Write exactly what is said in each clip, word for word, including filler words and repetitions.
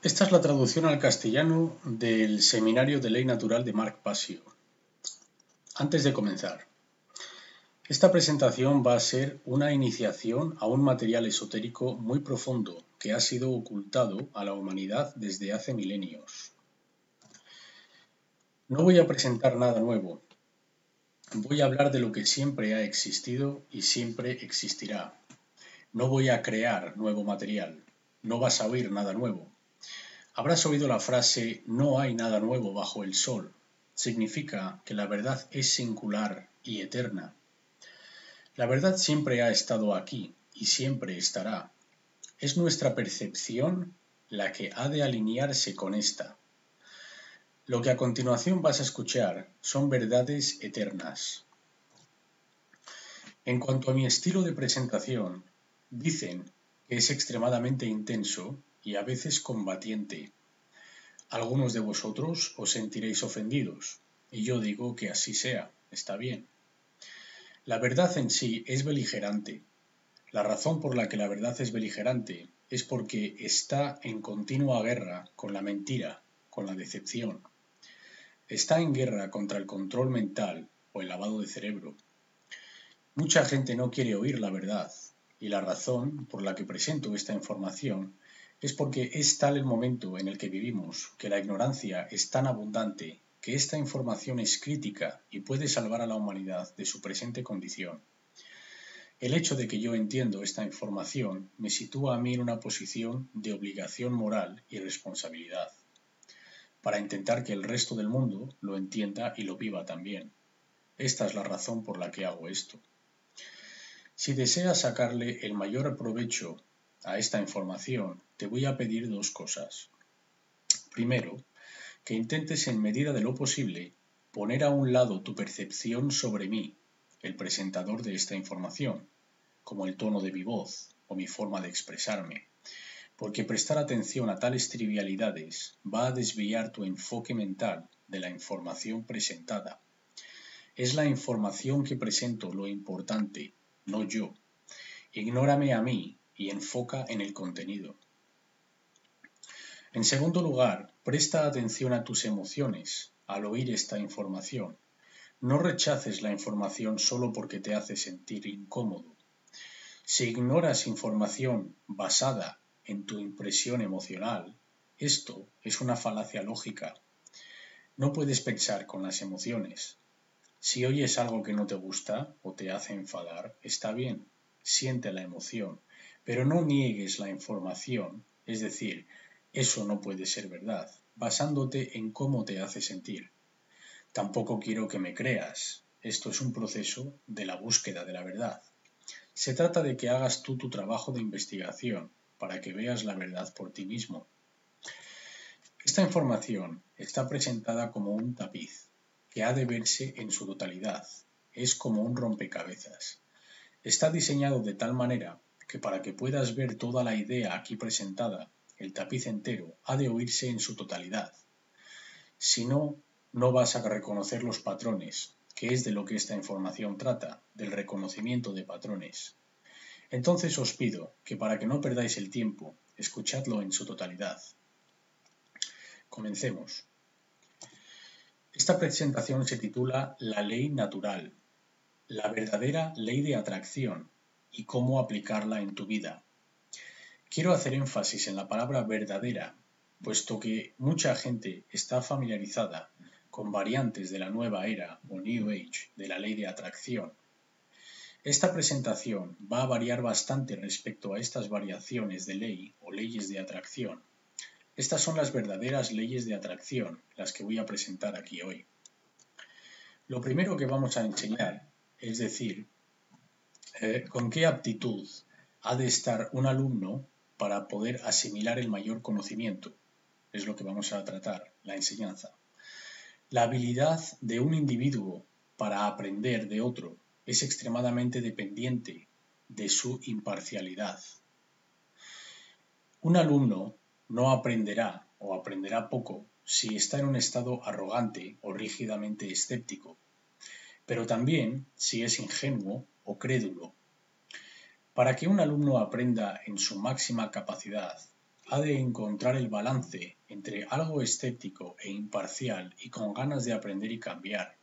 Esta es la traducción al castellano del Seminario de Ley Natural de Marc Passio. Antes de comenzar, esta presentación va a ser una iniciación a un material esotérico muy profundo que ha sido ocultado a la humanidad desde hace milenios. No voy a presentar nada nuevo. Voy a hablar de lo que siempre ha existido y siempre existirá. No voy a crear nuevo material. No vas a oír nada nuevo. Habrás oído la frase "no hay nada nuevo bajo el sol". Significa que la verdad es singular y eterna. La verdad siempre ha estado aquí y siempre estará. Es nuestra percepción la que ha de alinearse con esta. Lo que a continuación vas a escuchar son verdades eternas. En cuanto a mi estilo de presentación, dicen que es extremadamente intenso y a veces combatiente. Algunos de vosotros os sentiréis ofendidos, y yo digo que así sea, está bien. La verdad en sí es beligerante. La razón por la que la verdad es beligerante es porque está en continua guerra con la mentira, con la decepción. Está en guerra contra el control mental o el lavado de cerebro. Mucha gente no quiere oír la verdad, y la razón por la que presento esta información es porque es tal el momento en el que vivimos que la ignorancia es tan abundante que esta información es crítica y puede salvar a la humanidad de su presente condición. El hecho de que yo entiendo esta información me sitúa a mí en una posición de obligación moral y responsabilidad, para intentar que el resto del mundo lo entienda y lo viva también. Esta es la razón por la que hago esto. Si deseas sacarle el mayor provecho a esta información, te voy a pedir dos cosas. Primero, que intentes en medida de lo posible poner a un lado tu percepción sobre mí, el presentador de esta información, como el tono de mi voz o mi forma de expresarme, porque prestar atención a tales trivialidades va a desviar tu enfoque mental de la información presentada. Es la información que presento lo importante, no yo. Ignórame a mí y enfoca en el contenido. En segundo lugar, presta atención a tus emociones al oír esta información. No rechaces la información solo porque te hace sentir incómodo. Si ignoras información basada en tu impresión emocional, esto es una falacia lógica. No puedes pensar con las emociones. Si oyes algo que no te gusta o te hace enfadar, está bien, siente la emoción, pero no niegues la información, es decir, eso no puede ser verdad, basándote en cómo te hace sentir. Tampoco quiero que me creas, esto es un proceso de la búsqueda de la verdad. Se trata de que hagas tú tu trabajo de investigación para que veas la verdad por ti mismo. Esta información está presentada como un tapiz, que ha de verse en su totalidad. Es como un rompecabezas. Está diseñado de tal manera que para que puedas ver toda la idea aquí presentada, el tapiz entero ha de oírse en su totalidad. Si no, no vas a reconocer los patrones, que es de lo que esta información trata, del reconocimiento de patrones. Entonces os pido que para que no perdáis el tiempo, escuchadlo en su totalidad. Comencemos. Esta presentación se titula La ley natural, la verdadera ley de atracción y cómo aplicarla en tu vida. Quiero hacer énfasis en la palabra verdadera, puesto que mucha gente está familiarizada con variantes de la nueva era o New Age de la ley de atracción. Esta presentación va a variar bastante respecto a estas variaciones de ley o leyes de atracción. Estas son las verdaderas leyes de atracción, las que voy a presentar aquí hoy. Lo primero que vamos a enseñar, es decir, eh, con qué aptitud ha de estar un alumno para poder asimilar el mayor conocimiento. Es lo que vamos a tratar, la enseñanza. La habilidad de un individuo para aprender de otro es extremadamente dependiente de su imparcialidad. Un alumno no aprenderá o aprenderá poco si está en un estado arrogante o rígidamente escéptico, pero también si es ingenuo o crédulo. Para que un alumno aprenda en su máxima capacidad, ha de encontrar el balance entre algo escéptico e imparcial y con ganas de aprender y cambiar.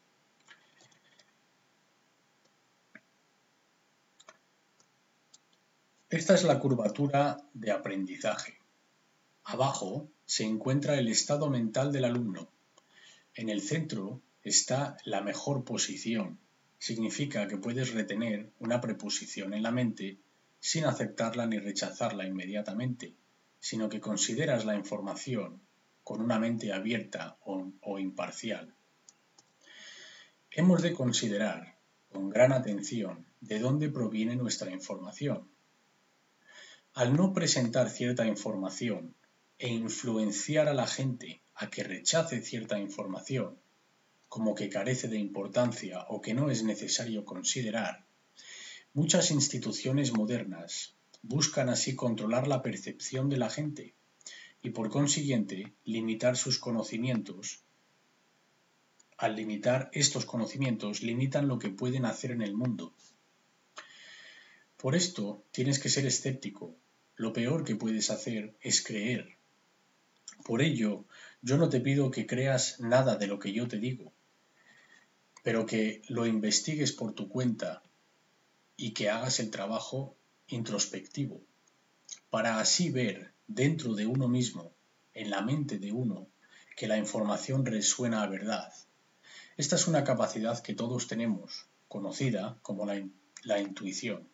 Esta es la curvatura de aprendizaje. Abajo se encuentra el estado mental del alumno. En el centro está la mejor posición. Significa que puedes retener una preposición en la mente sin aceptarla ni rechazarla inmediatamente, sino que consideras la información con una mente abierta o, o imparcial. Hemos de considerar con gran atención de dónde proviene nuestra información. Al no presentar cierta información e influenciar a la gente a que rechace cierta información, como que carece de importancia o que no es necesario considerar, muchas instituciones modernas buscan así controlar la percepción de la gente y por consiguiente limitar sus conocimientos. Al limitar estos conocimientos, limitan lo que pueden hacer en el mundo. Por esto tienes que ser escéptico. Lo peor que puedes hacer es creer. Por ello, yo no te pido que creas nada de lo que yo te digo, pero que lo investigues por tu cuenta y que hagas el trabajo introspectivo, para así ver dentro de uno mismo, en la mente de uno, que la información resuena a verdad. Esta es una capacidad que todos tenemos, conocida como la, la intuición.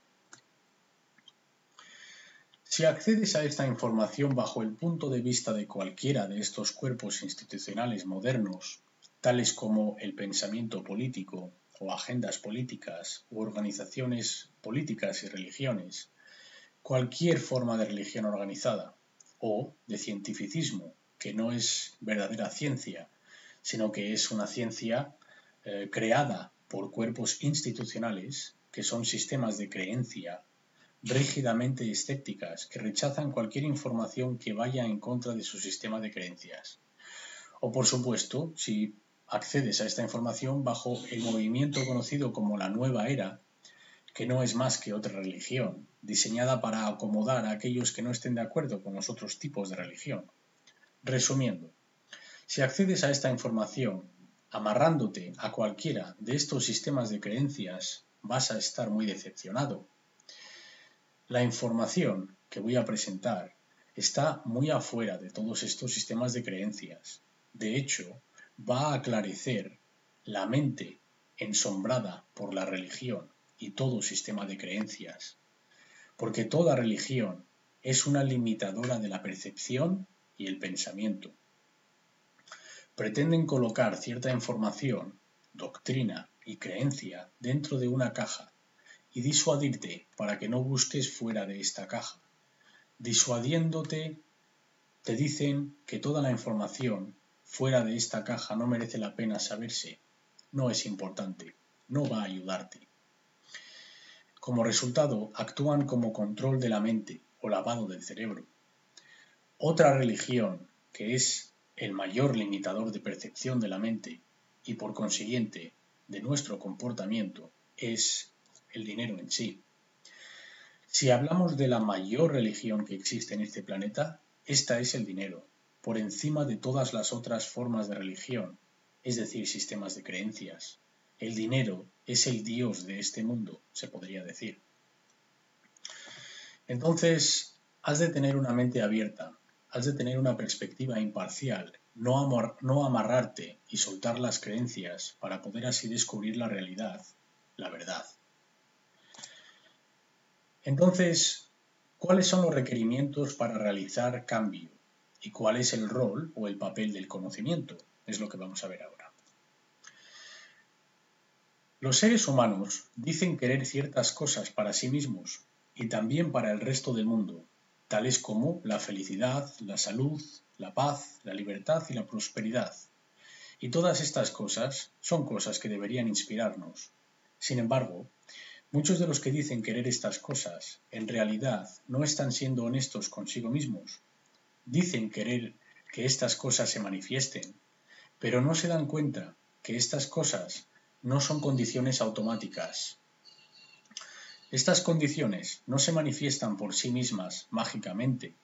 Si accedes a esta información bajo el punto de vista de cualquiera de estos cuerpos institucionales modernos, tales como el pensamiento político o agendas políticas u organizaciones políticas y religiones, cualquier forma de religión organizada o de cientificismo, que no es verdadera ciencia, sino que es una ciencia eh, creada por cuerpos institucionales que son sistemas de creencia rígidamente escépticas que rechazan cualquier información que vaya en contra de su sistema de creencias. O por supuesto, si accedes a esta información bajo el movimiento conocido como la Nueva Era, que no es más que otra religión, diseñada para acomodar a aquellos que no estén de acuerdo con los otros tipos de religión. Resumiendo, si accedes a esta información amarrándote a cualquiera de estos sistemas de creencias, vas a estar muy decepcionado. La información que voy a presentar está muy afuera de todos estos sistemas de creencias. De hecho, va a aclarecer la mente ensombrada por la religión y todo sistema de creencias, porque toda religión es una limitadora de la percepción y el pensamiento. Pretenden colocar cierta información, doctrina y creencia dentro de una caja y disuadirte para que no busques fuera de esta caja. Disuadiéndote, te dicen que toda la información fuera de esta caja no merece la pena saberse, no es importante, no va a ayudarte. Como resultado, actúan como control de la mente o lavado del cerebro. Otra religión, que es el mayor limitador de percepción de la mente y por consiguiente de nuestro comportamiento, es el dinero en sí. Si hablamos de la mayor religión que existe en este planeta, esta es el dinero, por encima de todas las otras formas de religión, es decir, sistemas de creencias. El dinero es el dios de este mundo, se podría decir. Entonces, has de tener una mente abierta, has de tener una perspectiva imparcial, no, amor, no amarrarte y soltar las creencias para poder así descubrir la realidad, la verdad. Entonces, ¿cuáles son los requerimientos para realizar cambio? ¿Y cuál es el rol o el papel del conocimiento? Es lo que vamos a ver ahora. Los seres humanos dicen querer ciertas cosas para sí mismos y también para el resto del mundo, tales como la felicidad, la salud, la paz, la libertad y la prosperidad. Y todas estas cosas son cosas que deberían inspirarnos. Sin embargo, muchos de los que dicen querer estas cosas, en realidad no están siendo honestos consigo mismos. Dicen querer que estas cosas se manifiesten, pero no se dan cuenta que estas cosas no son condiciones automáticas. Estas condiciones no se manifiestan por sí mismas mágicamente,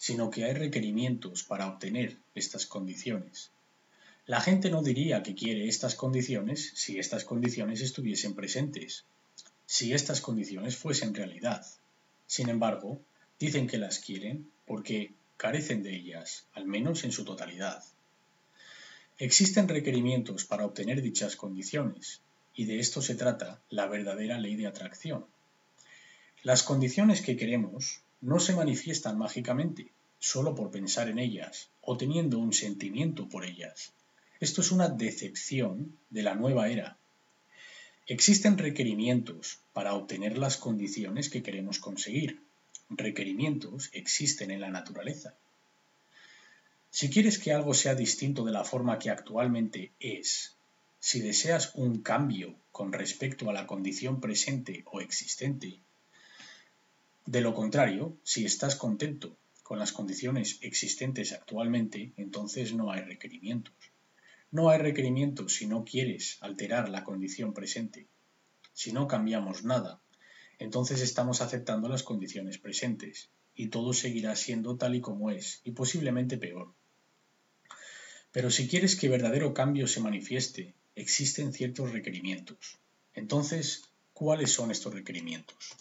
sino que hay requerimientos para obtener estas condiciones. La gente no diría que quiere estas condiciones si estas condiciones estuviesen presentes, si estas condiciones fuesen realidad. Sin embargo, dicen que las quieren porque carecen de ellas, al menos en su totalidad. Existen requerimientos para obtener dichas condiciones, y de esto se trata la verdadera ley de atracción. Las condiciones que queremos no se manifiestan mágicamente, solo por pensar en ellas o teniendo un sentimiento por ellas. Esto es una decepción de la nueva era. Existen requerimientos para obtener las condiciones que queremos conseguir. Requerimientos existen en la naturaleza. Si quieres que algo sea distinto de la forma que actualmente es, si deseas un cambio con respecto a la condición presente o existente, de lo contrario, si estás contento con las condiciones existentes actualmente, entonces no hay requerimientos. No hay requerimientos si no quieres alterar la condición presente. Si no cambiamos nada, entonces estamos aceptando las condiciones presentes y todo seguirá siendo tal y como es, y posiblemente peor. Pero si quieres que verdadero cambio se manifieste, existen ciertos requerimientos. Entonces, ¿cuáles son estos requerimientos?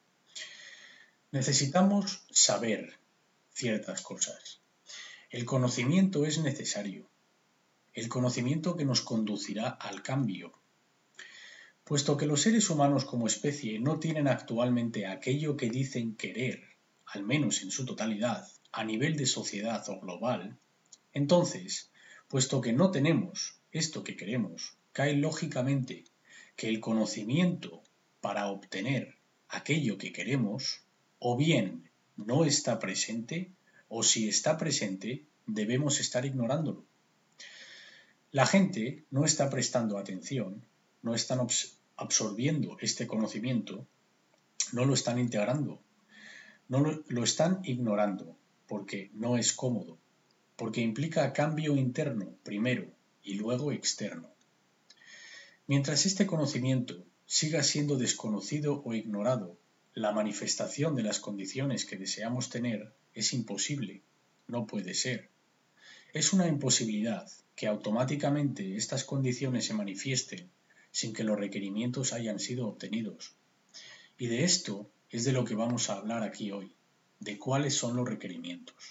Necesitamos saber ciertas cosas. El conocimiento es necesario. El conocimiento que nos conducirá al cambio. Puesto que los seres humanos como especie no tienen actualmente aquello que dicen querer, al menos en su totalidad, a nivel de sociedad o global, entonces, puesto que no tenemos esto que queremos, cae lógicamente que el conocimiento para obtener aquello que queremos, o bien no está presente, o si está presente, debemos estar ignorándolo. La gente no está prestando atención, no están absorbiendo este conocimiento, no lo están integrando, no lo, lo están ignorando porque no es cómodo, porque implica cambio interno primero y luego externo. Mientras este conocimiento siga siendo desconocido o ignorado, la manifestación de las condiciones que deseamos tener es imposible, no puede ser. Es una imposibilidad que automáticamente estas condiciones se manifiesten sin que los requerimientos hayan sido obtenidos. Y de esto es de lo que vamos a hablar aquí hoy, de cuáles son los requerimientos.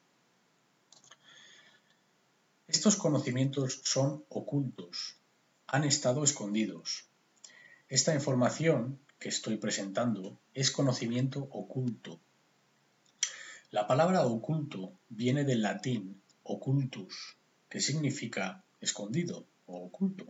Estos conocimientos son ocultos, han estado escondidos. Esta información que estoy presentando es conocimiento oculto. La palabra oculto viene del latín occultus, que significa escondido o oculto.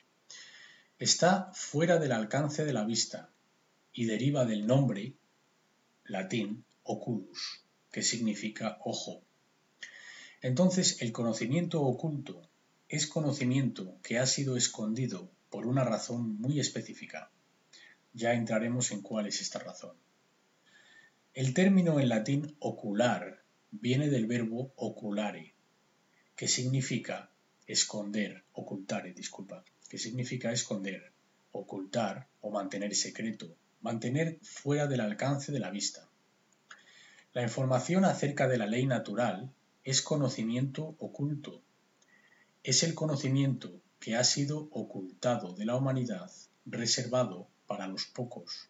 Está fuera del alcance de la vista y deriva del nombre latín oculus, que significa ojo. Entonces, el conocimiento oculto es conocimiento que ha sido escondido por una razón muy específica. Ya entraremos en cuál es esta razón. El término en latín ocular viene del verbo oculare, que significa esconder, ocultare, disculpa, que significa esconder, ocultar o mantener secreto, mantener fuera del alcance de la vista. La información acerca de la ley natural es conocimiento oculto. Es el conocimiento que ha sido ocultado de la humanidad, reservado para los pocos.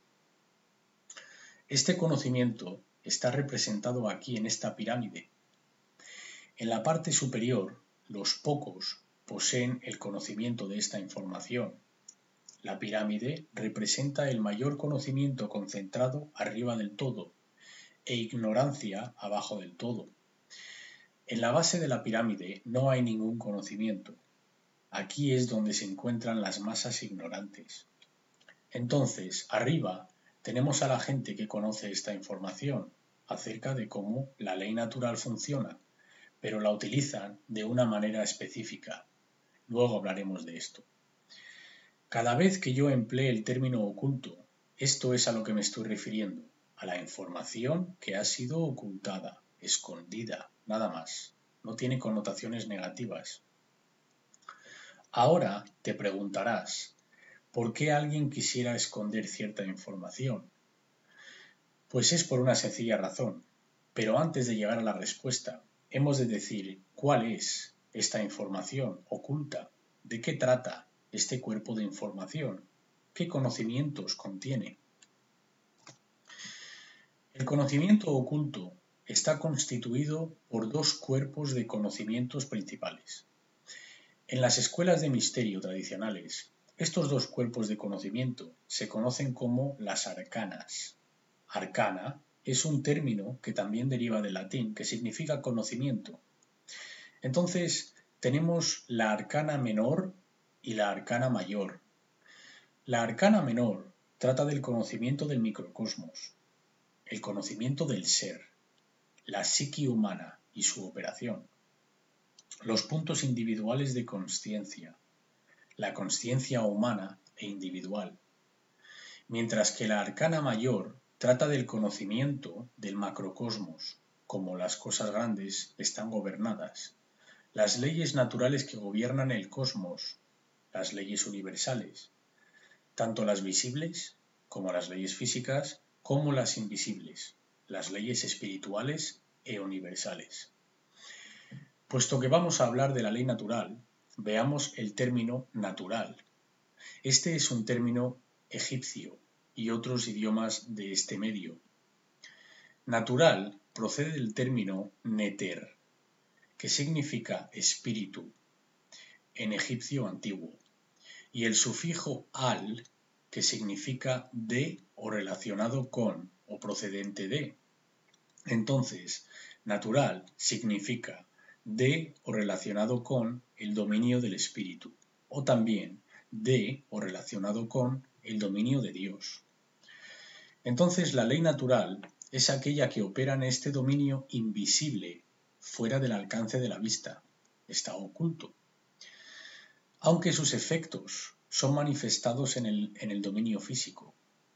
Este conocimiento está representado aquí en esta pirámide. En la parte superior, los pocos poseen el conocimiento de esta información. La pirámide representa el mayor conocimiento concentrado arriba del todo e ignorancia abajo del todo. En la base de la pirámide no hay ningún conocimiento. Aquí es donde se encuentran las masas ignorantes. Entonces, arriba tenemos a la gente que conoce esta información acerca de cómo la ley natural funciona, pero la utilizan de una manera específica. Luego hablaremos de esto. Cada vez que yo emplee el término oculto, esto es a lo que me estoy refiriendo, a la información que ha sido ocultada, escondida, nada más. No tiene connotaciones negativas. Ahora te preguntarás, ¿por qué alguien quisiera esconder cierta información? Pues es por una sencilla razón. Pero antes de llegar a la respuesta, hemos de decir cuál es esta información oculta, de qué trata este cuerpo de información, qué conocimientos contiene. El conocimiento oculto está constituido por dos cuerpos de conocimientos principales. En las escuelas de misterio tradicionales, estos dos cuerpos de conocimiento se conocen como las arcanas. Arcana es un término que también deriva del latín, que significa conocimiento. Entonces, tenemos la arcana menor y la arcana mayor. La arcana menor trata del conocimiento del microcosmos, el conocimiento del ser, la psique humana y su operación, los puntos individuales de consciencia, la consciencia humana e individual, mientras que la arcana mayor trata del conocimiento del macrocosmos, cómo las cosas grandes están gobernadas, las leyes naturales que gobiernan el cosmos, las leyes universales, tanto las visibles como las leyes físicas, como las invisibles, las leyes espirituales e universales. Puesto que vamos a hablar de la ley natural, veamos el término natural. Este es un término egipcio y otros idiomas de este medio. Natural procede del término neter, que significa espíritu en egipcio antiguo, y el sufijo al, que significa de o relacionado con o procedente de. Entonces, natural significa de o relacionado con el dominio del espíritu, o también de o relacionado con el dominio de Dios. Entonces, la ley natural es aquella que opera en este dominio invisible, fuera del alcance de la vista, está oculto, aunque sus efectos son manifestados en el, en el dominio físico.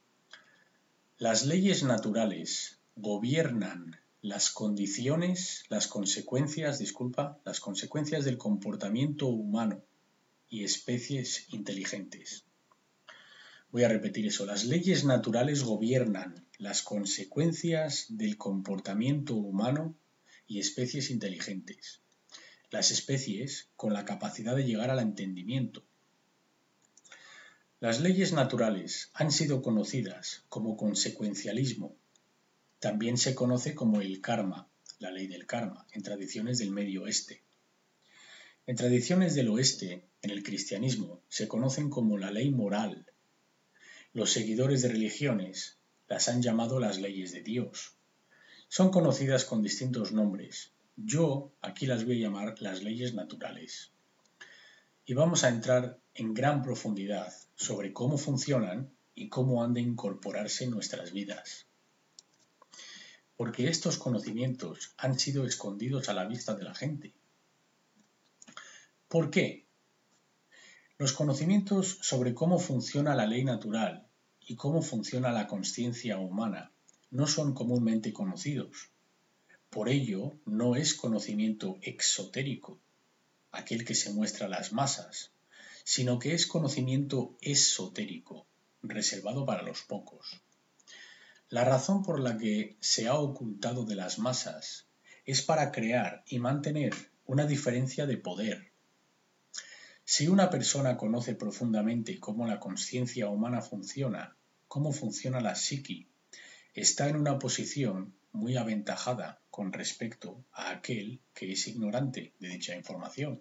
Las leyes naturales gobiernan las condiciones, las consecuencias, disculpa, las consecuencias del comportamiento humano y especies inteligentes. Voy a repetir eso. Las leyes naturales gobiernan las consecuencias del comportamiento humano y especies inteligentes. Las especies con la capacidad de llegar al entendimiento. Las leyes naturales han sido conocidas como consecuencialismo. También se conoce como el karma, la ley del karma, en tradiciones del Medio Oeste. En tradiciones del Oeste, en el cristianismo, se conocen como la ley moral. Los seguidores de religiones las han llamado las leyes de Dios. Son conocidas con distintos nombres. Yo aquí las voy a llamar las leyes naturales. Y vamos a entrar en gran profundidad sobre cómo funcionan y cómo han de incorporarse en nuestras vidas. Porque estos conocimientos han sido escondidos a la vista de la gente. ¿Por qué? Los conocimientos sobre cómo funciona la ley natural y cómo funciona la consciencia humana no son comúnmente conocidos. Por ello, no es conocimiento exotérico, aquel que se muestra a las masas, sino que es conocimiento esotérico, reservado para los pocos. La razón por la que se ha ocultado de las masas es para crear y mantener una diferencia de poder. Si una persona conoce profundamente cómo la consciencia humana funciona, cómo funciona la psique, está en una posición muy aventajada con respecto a aquel que es ignorante de dicha información.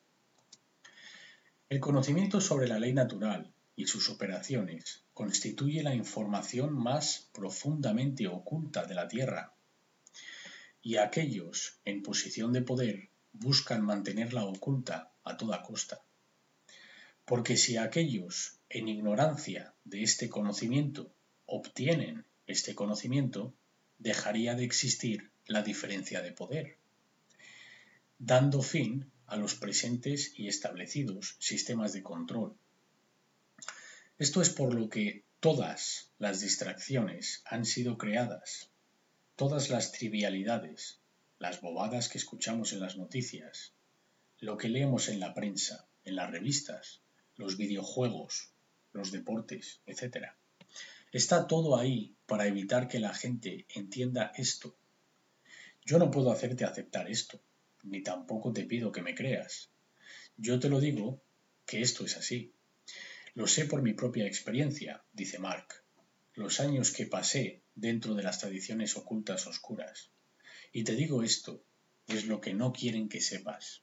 El conocimiento sobre la ley natural y sus operaciones constituye la información más profundamente oculta de la Tierra, y aquellos en posición de poder buscan mantenerla oculta a toda costa. Porque si aquellos en ignorancia de este conocimiento obtienen este conocimiento, dejaría de existir la diferencia de poder, dando fin a los presentes y establecidos sistemas de control. Esto es por lo que todas las distracciones han sido creadas, todas las trivialidades, las bobadas que escuchamos en las noticias, lo que leemos en la prensa, en las revistas, los videojuegos, los deportes, etcétera. Está todo ahí para evitar que la gente entienda esto, Yo no puedo hacerte aceptar esto, ni tampoco te pido que me creas. Yo te lo digo que esto es así. Lo sé por mi propia experiencia, dice Mark, los años que pasé dentro de las tradiciones ocultas oscuras. Y te digo esto, es lo que no quieren que sepas.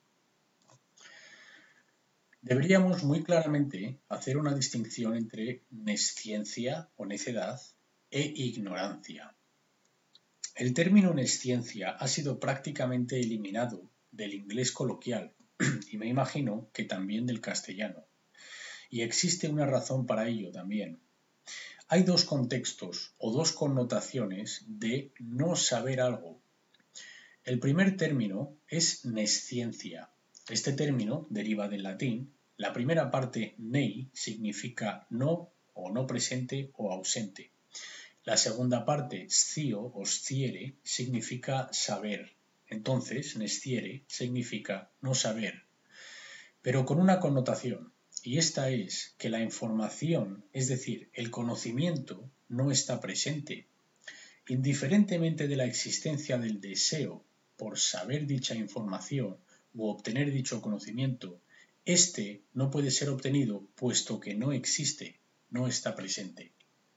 Deberíamos muy claramente hacer una distinción entre nesciencia o necedad e ignorancia. El término nesciencia ha sido prácticamente eliminado del inglés coloquial y me imagino que también del castellano. Y existe una razón para ello también. Hay dos contextos o dos connotaciones de no saber algo. El primer término es nesciencia. Este término deriva del latín. La primera parte, nei, significa no o no presente o ausente. La segunda parte, scio o sciere, significa saber. Entonces, nesciere significa no saber, pero con una connotación, y esta es que la información, es decir, el conocimiento, no está presente. Indiferentemente de la existencia del deseo por saber dicha información u obtener dicho conocimiento, éste no puede ser obtenido puesto que no existe, no está presente.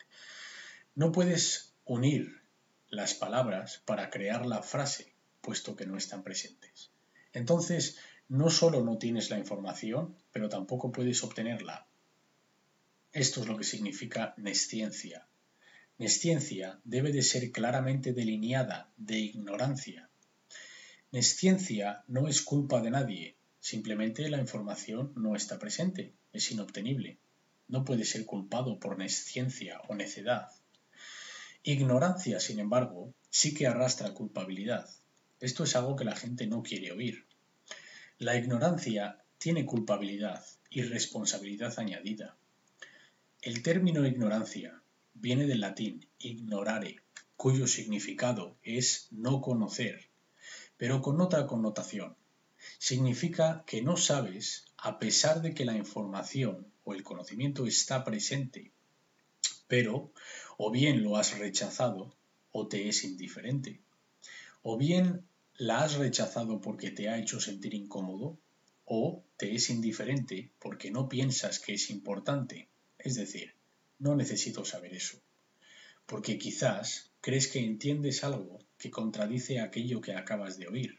No puedes unir las palabras para crear la frase, puesto que no están presentes. Entonces, no solo no tienes la información, pero tampoco puedes obtenerla. Esto es lo que significa nesciencia. Nesciencia debe de ser claramente delineada de ignorancia. Nesciencia no es culpa de nadie, simplemente la información no está presente, es inobtenible. No puede ser culpado por nesciencia o necedad. Ignorancia, sin embargo, sí que arrastra culpabilidad. Esto es algo que la gente no quiere oír. La ignorancia tiene culpabilidad y responsabilidad añadida. El término ignorancia viene del latín ignorare, cuyo significado es no conocer, pero con otra connotación. Significa que no sabes a pesar de que la información o el conocimiento está presente, pero o bien lo has rechazado o te es indiferente, o bien la has rechazado porque te ha hecho sentir incómodo, o te es indiferente porque no piensas que es importante. Es decir, no necesito saber eso, porque quizás crees que entiendes algo que contradice aquello que acabas de oír.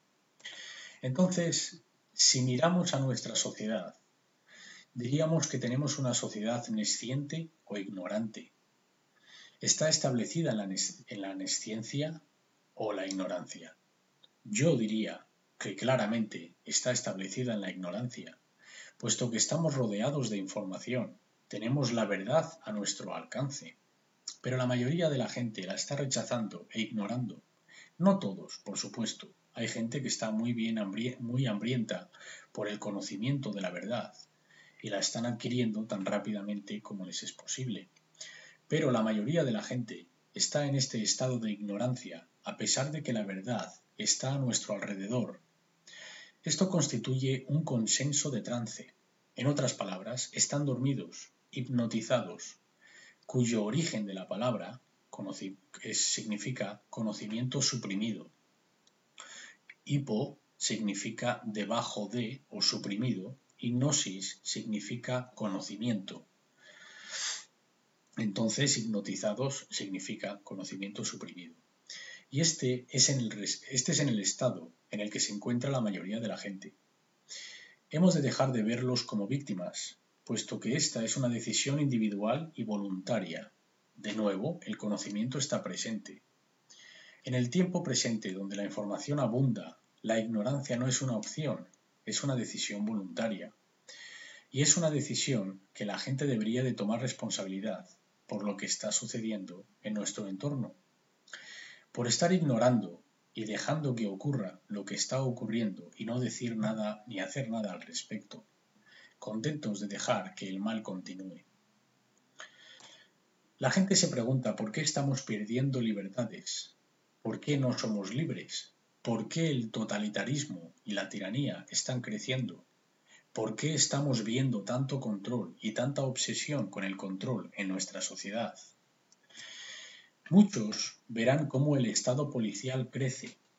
Entonces, si miramos a nuestra sociedad, diríamos que tenemos una sociedad nesciente o ignorante. ¿Está establecida en la, en la nesciencia o la ignorancia? Yo diría que claramente está establecida en la ignorancia, puesto que estamos rodeados de información, tenemos la verdad a nuestro alcance, pero la mayoría de la gente la está rechazando e ignorando. No todos, por supuesto. Hay gente que está muy, bien hambri- muy hambrienta por el conocimiento de la verdad y la están adquiriendo tan rápidamente como les es posible. Pero la mayoría de la gente está en este estado de ignorancia a pesar de que la verdad está a nuestro alrededor. Esto constituye un consenso de trance. En otras palabras, están dormidos, hipnotizados, cuyo origen de la palabra conoci- es, significa conocimiento suprimido. Hipo significa debajo de o suprimido y gnosis significa conocimiento. Entonces, hipnotizados significa conocimiento suprimido. Y este es, en el, este es en el estado en el que se encuentra la mayoría de la gente. Hemos de dejar de verlos como víctimas, puesto que esta es una decisión individual y voluntaria. De nuevo, el conocimiento está presente. En el tiempo presente, donde la información abunda, la ignorancia no es una opción, es una decisión voluntaria. Y es una decisión que la gente debería de tomar responsabilidad por lo que está sucediendo en nuestro entorno. Por estar ignorando y dejando que ocurra lo que está ocurriendo y no decir nada ni hacer nada al respecto, contentos de dejar que el mal continúe. La gente se pregunta por qué estamos perdiendo libertades, por qué no somos libres, por qué el totalitarismo y la tiranía están creciendo, por qué estamos viendo tanto control y tanta obsesión con el control en nuestra sociedad. Muchos verán cómo el estado policial crece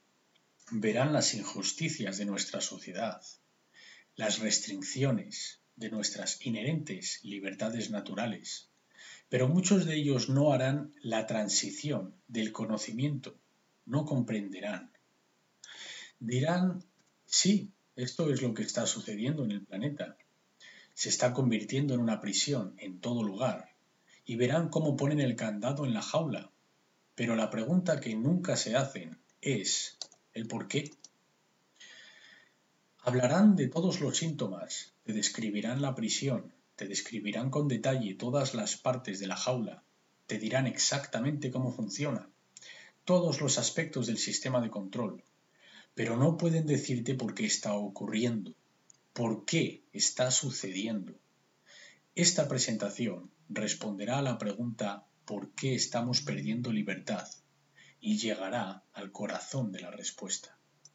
verán las injusticias de nuestra sociedad, las restricciones de nuestras inherentes libertades naturales, pero muchos de ellos no harán la transición del conocimiento, no comprenderán. Dirán, sí, esto es lo que está sucediendo en el planeta. Se está convirtiendo en una prisión en todo lugar, y verán cómo ponen el candado en la jaula. Pero la pregunta que nunca se hacen es el por qué. Hablarán de todos los síntomas, te describirán la prisión, te describirán con detalle todas las partes de la jaula, te dirán exactamente cómo funciona, todos los aspectos del sistema de control, pero no pueden decirte por qué está ocurriendo, por qué está sucediendo. Esta presentación responderá a la pregunta ¿por qué estamos perdiendo libertad? Y llegará al corazón de la respuesta.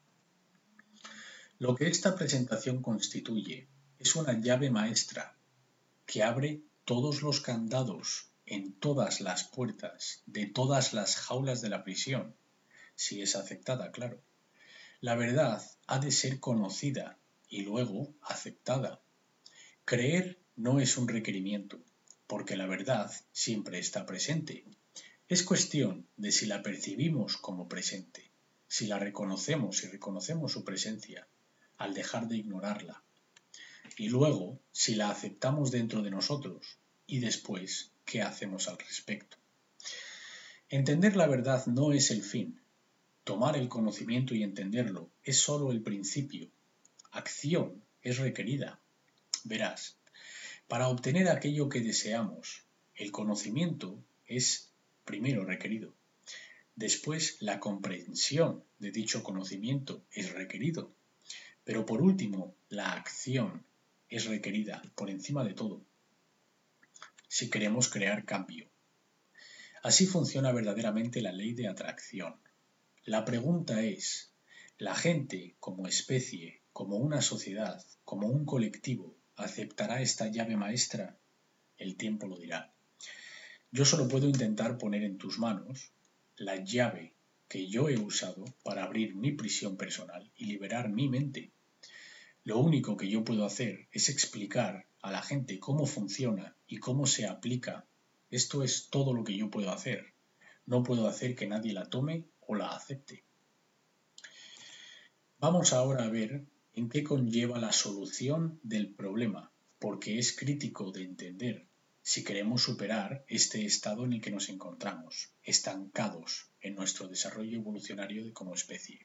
Lo que esta presentación constituye es una llave maestra que abre todos los candados en todas las puertas de todas las jaulas de la prisión, si es aceptada, claro. La verdad ha de ser conocida y luego aceptada. Creer no es un requerimiento, porque la verdad siempre está presente. Es cuestión de si la percibimos como presente, si la reconocemos y reconocemos su presencia, al dejar de ignorarla. Y luego, si la aceptamos dentro de nosotros, y después, ¿qué hacemos al respecto? Entender la verdad no es el fin. Tomar el conocimiento y entenderlo es sólo el principio. Acción es requerida. Verás, para obtener aquello que deseamos, el conocimiento es primero requerido. Después, la comprensión de dicho conocimiento es requerido. Pero por último, la acción es requerida por encima de todo, si queremos crear cambio. Así funciona verdaderamente la ley de atracción. La pregunta es, ¿la gente como especie, como una sociedad, como un colectivo, aceptará esta llave maestra? El tiempo lo dirá. Yo solo puedo intentar poner en tus manos la llave que yo he usado para abrir mi prisión personal y liberar mi mente. Lo único que yo puedo hacer es explicar a la gente cómo funciona y cómo se aplica. Esto es todo lo que yo puedo hacer. No puedo hacer que nadie la tome o la acepte. Vamos ahora a ver en qué conlleva la solución del problema, porque es crítico de entender si queremos superar este estado en el que nos encontramos, estancados en nuestro desarrollo evolucionario como especie.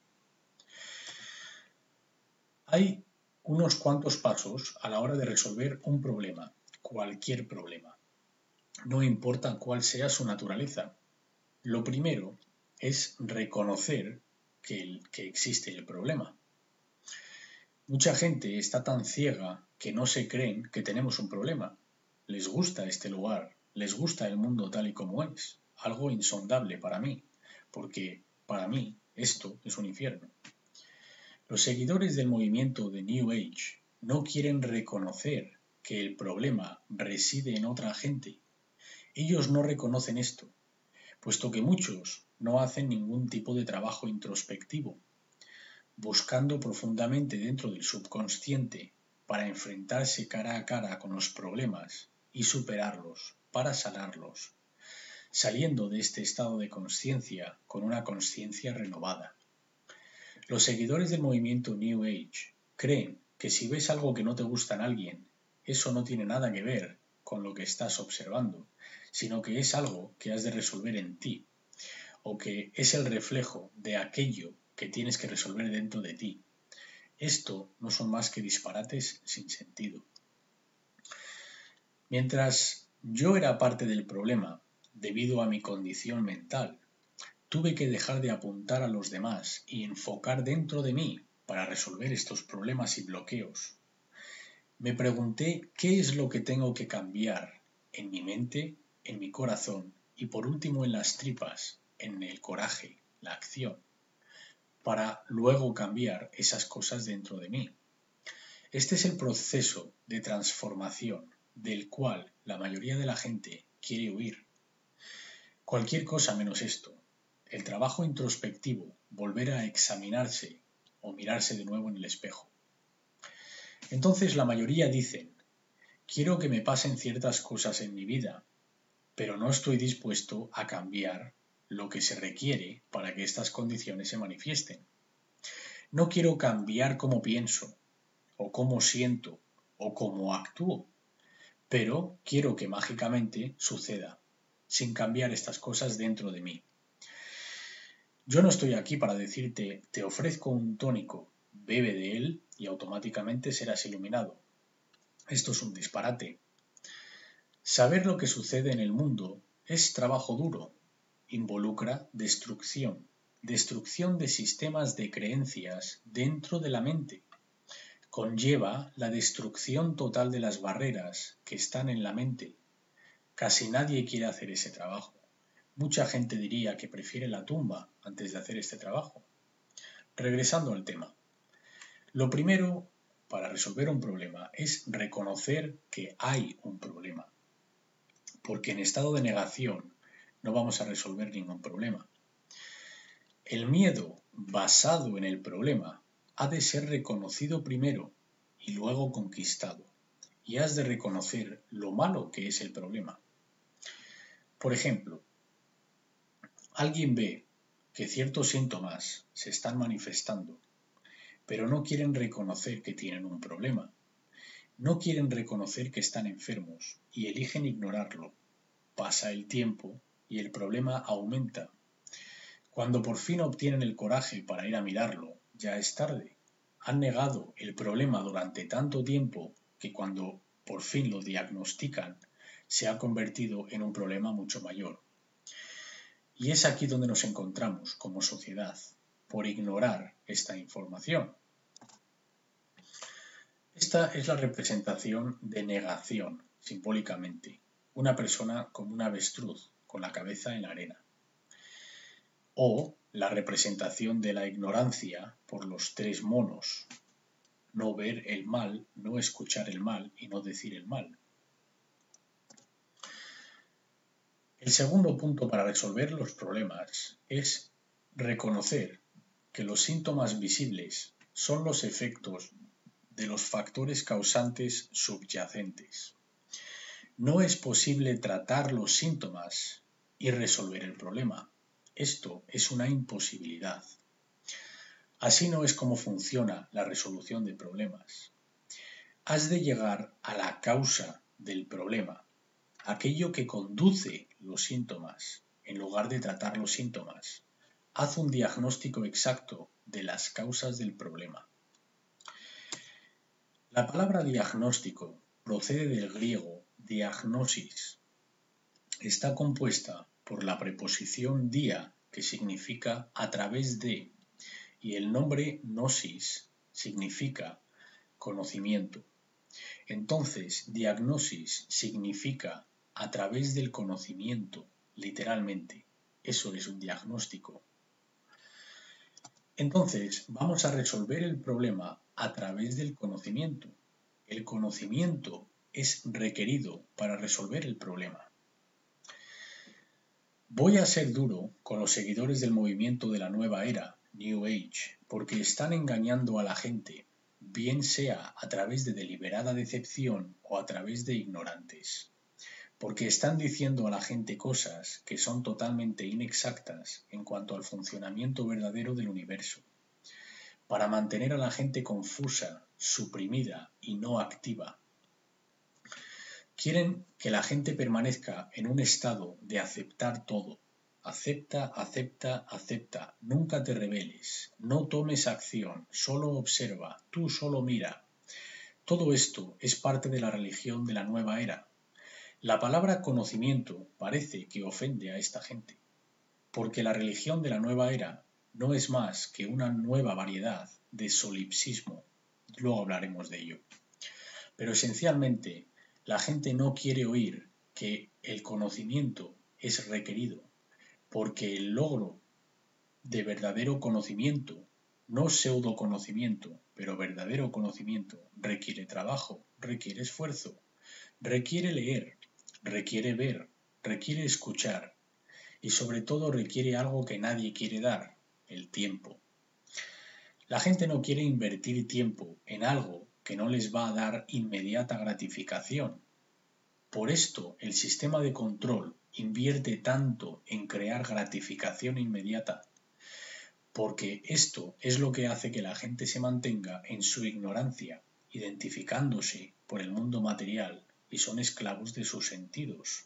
Hay unos cuantos pasos a la hora de resolver un problema, cualquier problema. No importa cuál sea su naturaleza. Lo primero es reconocer que, el, que existe el problema. Mucha gente está tan ciega que no se creen que tenemos un problema. Les gusta este lugar, les gusta el mundo tal y como es, algo insondable para mí, porque para mí esto es un infierno. Los seguidores del movimiento de New Age no quieren reconocer que el problema reside en otra gente. Ellos no reconocen esto, puesto que muchos no hacen ningún tipo de trabajo introspectivo, buscando profundamente dentro del subconsciente para enfrentarse cara a cara con los problemas y superarlos, para sanarlos, saliendo de este estado de consciencia con una consciencia renovada. Los seguidores del movimiento New Age creen que si ves algo que no te gusta en alguien, eso no tiene nada que ver con lo que estás observando, sino que es algo que has de resolver en ti, o que es el reflejo de aquello que tienes que resolver dentro de ti. Esto no son más que disparates sin sentido. Mientras yo era parte del problema, debido a mi condición mental, tuve que dejar de apuntar a los demás y enfocar dentro de mí para resolver estos problemas y bloqueos. Me pregunté qué es lo que tengo que cambiar en mi mente, en mi corazón y por último en las tripas, en el coraje, la acción, para luego cambiar esas cosas dentro de mí. Este es el proceso de transformación del cual la mayoría de la gente quiere huir. Cualquier cosa menos esto. El trabajo introspectivo volver a examinarse o mirarse de nuevo en el espejo. Entonces la mayoría dicen, quiero que me pasen ciertas cosas en mi vida, pero no estoy dispuesto a cambiar lo que se requiere para que estas condiciones se manifiesten. No quiero cambiar cómo pienso, o cómo siento, o cómo actúo, pero quiero que mágicamente suceda, sin cambiar estas cosas dentro de mí. Yo no estoy aquí para decirte, te ofrezco un tónico, bebe de él y automáticamente serás iluminado. Esto es un disparate. Saber lo que sucede en el mundo es trabajo duro, involucra destrucción, destrucción de sistemas de creencias dentro de la mente. Conlleva la destrucción total de las barreras que están en la mente. Casi nadie quiere hacer ese trabajo. Mucha gente diría que prefiere la tumba antes de hacer este trabajo. Regresando al tema. Lo primero para resolver un problema es reconocer que hay un problema. Porque en estado de negación no vamos a resolver ningún problema. El miedo basado en el problema ha de ser reconocido primero y luego conquistado. Y has de reconocer lo malo que es el problema. Por ejemplo, alguien ve que ciertos síntomas se están manifestando, pero no quieren reconocer que tienen un problema. No quieren reconocer que están enfermos y eligen ignorarlo. Pasa el tiempo y el problema aumenta. Cuando por fin obtienen el coraje para ir a mirarlo, ya es tarde. Han negado el problema durante tanto tiempo que cuando por fin lo diagnostican, se ha convertido en un problema mucho mayor. Y es aquí donde nos encontramos como sociedad, por ignorar esta información. Esta es la representación de negación, simbólicamente. Una persona como un avestruz, con la cabeza en la arena. O la representación de la ignorancia por los tres monos. No ver el mal, no escuchar el mal y no decir el mal. El segundo punto para resolver los problemas es reconocer que los síntomas visibles son los efectos de los factores causantes subyacentes. No es posible tratar los síntomas y resolver el problema. Esto es una imposibilidad. Así no es como funciona la resolución de problemas. Has de llegar a la causa del problema, aquello que conduce los síntomas, en lugar de tratar los síntomas. Haz un diagnóstico exacto de las causas del problema. La palabra diagnóstico procede del griego diagnosis. Está compuesta por la preposición dia, que significa a través de, y el nombre gnosis significa conocimiento. Entonces, diagnosis significa a través del conocimiento, literalmente. Eso es un diagnóstico. Entonces, vamos a resolver el problema a través del conocimiento. El conocimiento es requerido para resolver el problema. Voy a ser duro con los seguidores del movimiento de la nueva era, New Age, porque están engañando a la gente, bien sea a través de deliberada decepción o a través de ignorantes. Porque están diciendo a la gente cosas que son totalmente inexactas en cuanto al funcionamiento verdadero del universo, para mantener a la gente confusa, suprimida y no activa. Quieren que la gente permanezca en un estado de aceptar todo. Acepta, acepta, acepta. Nunca te rebeles. No tomes acción. Solo observa. Tú solo mira. Todo esto es parte de la religión de la nueva era. La palabra conocimiento parece que ofende a esta gente, porque la religión de la nueva era no es más que una nueva variedad de solipsismo. Luego hablaremos de ello. Pero esencialmente, la gente no quiere oír que el conocimiento es requerido, porque el logro de verdadero conocimiento, no pseudoconocimiento, pero verdadero conocimiento, requiere trabajo, requiere esfuerzo, requiere leer, requiere ver, requiere escuchar y sobre todo requiere algo que nadie quiere dar, el tiempo. La gente no quiere invertir tiempo en algo que no les va a dar inmediata gratificación. Por esto, el sistema de control invierte tanto en crear gratificación inmediata, porque esto es lo que hace que la gente se mantenga en su ignorancia, identificándose por el mundo material y son esclavos de sus sentidos.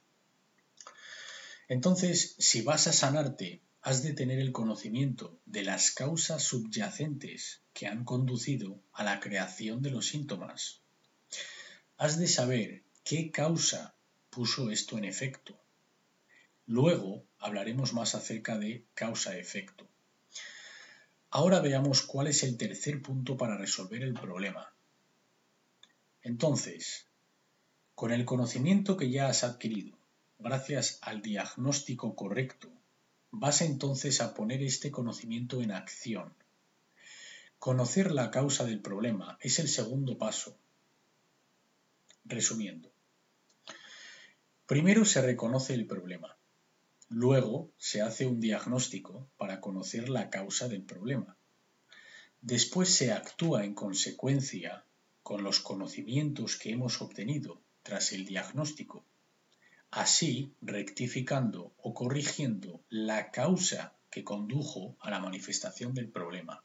Entonces, si vas a sanarte, has de tener el conocimiento de las causas subyacentes que han conducido a la creación de los síntomas. Has de saber qué causa puso esto en efecto. Luego hablaremos más acerca de causa-efecto. Ahora veamos cuál es el tercer punto para resolver el problema. Entonces, con el conocimiento que ya has adquirido, gracias al diagnóstico correcto, vas entonces a poner este conocimiento en acción. Conocer la causa del problema es el segundo paso. Resumiendo, primero se reconoce el problema, luego se hace un diagnóstico para conocer la causa del problema. Después se actúa en consecuencia con los conocimientos que hemos obtenido tras el diagnóstico, así rectificando o corrigiendo la causa que condujo a la manifestación del problema.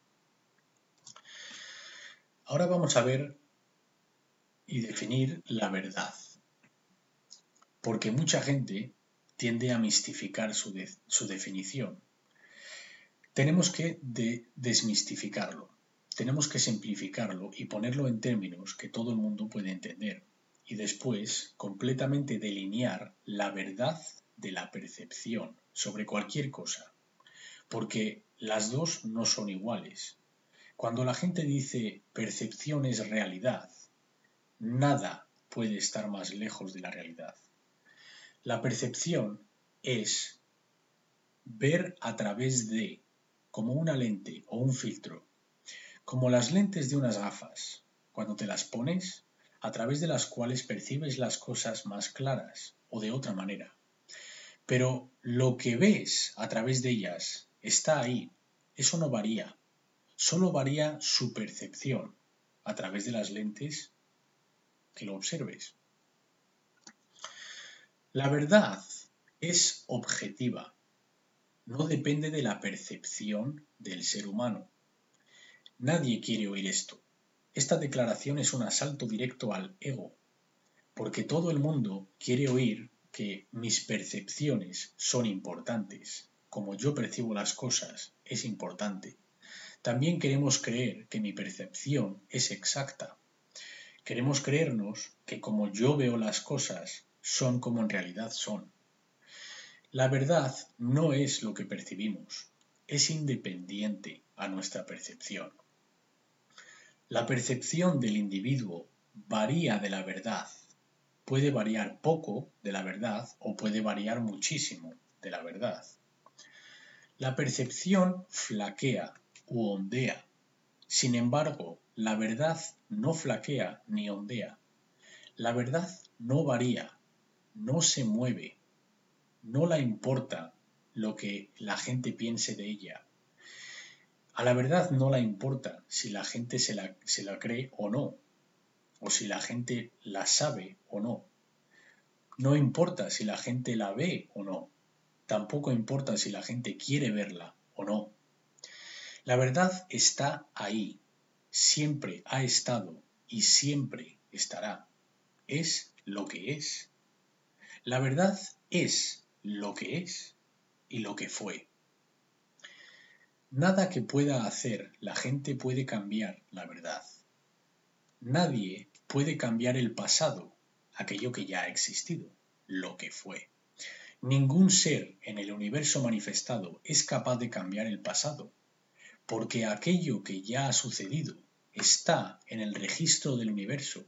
Ahora vamos a ver y definir la verdad, porque mucha gente tiende a mistificar su, de, su definición. Tenemos que de, desmistificarlo, tenemos que simplificarlo y ponerlo en términos que todo el mundo puede entender, y después completamente delinear la verdad de la percepción sobre cualquier cosa, porque las dos no son iguales. Cuando la gente dice percepción es realidad, nada puede estar más lejos de la realidad. La percepción es ver a través de, como una lente o un filtro, como las lentes de unas gafas, cuando te las pones, a través de las cuales percibes las cosas más claras o de otra manera. Pero lo que ves a través de ellas está ahí, eso no varía, solo varía su percepción a través de las lentes que lo observes. La verdad es objetiva, no depende de la percepción del ser humano. Nadie quiere oír esto. Esta declaración es un asalto directo al ego, porque todo el mundo quiere oír que mis percepciones son importantes, como yo percibo las cosas es importante. También queremos creer que mi percepción es exacta. Queremos creernos que como yo veo las cosas son como en realidad son. La verdad no es lo que percibimos, es independiente a nuestra percepción. La percepción del individuo varía de la verdad. Puede variar poco de la verdad o puede variar muchísimo de la verdad. La percepción flaquea u ondea. Sin embargo, la verdad no flaquea ni ondea. La verdad no varía, no se mueve, no la importa lo que la gente piense de ella. A la verdad no la importa si la gente se la, se la cree o no, o si la gente la sabe o no. No importa si la gente la ve o no. Tampoco importa si la gente quiere verla o no. La verdad está ahí, siempre ha estado y siempre estará. Es lo que es. La verdad es lo que es y lo que fue. Nada que pueda hacer la gente puede cambiar la verdad. Nadie puede cambiar el pasado, aquello que ya ha existido, lo que fue. Ningún ser en el universo manifestado es capaz de cambiar el pasado, porque aquello que ya ha sucedido está en el registro del universo.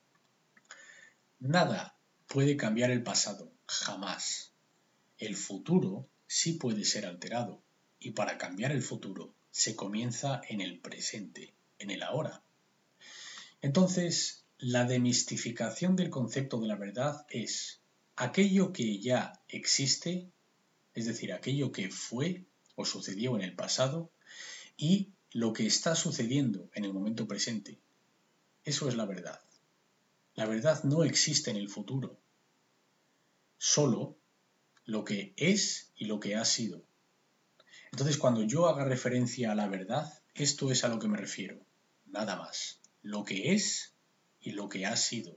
Nada puede cambiar el pasado, jamás. El futuro sí puede ser alterado, y para cambiar el futuro se comienza en el presente, en el ahora. Entonces, la demistificación del concepto de la verdad es aquello que ya existe, es decir, aquello que fue, o sucedió en el pasado y lo que está sucediendo en el momento presente. Eso es la verdad. La verdad no existe en el futuro, solo lo que es y lo que ha sido. Entonces, cuando yo haga referencia a la verdad, esto es a lo que me refiero, nada más. Lo que es y lo que ha sido.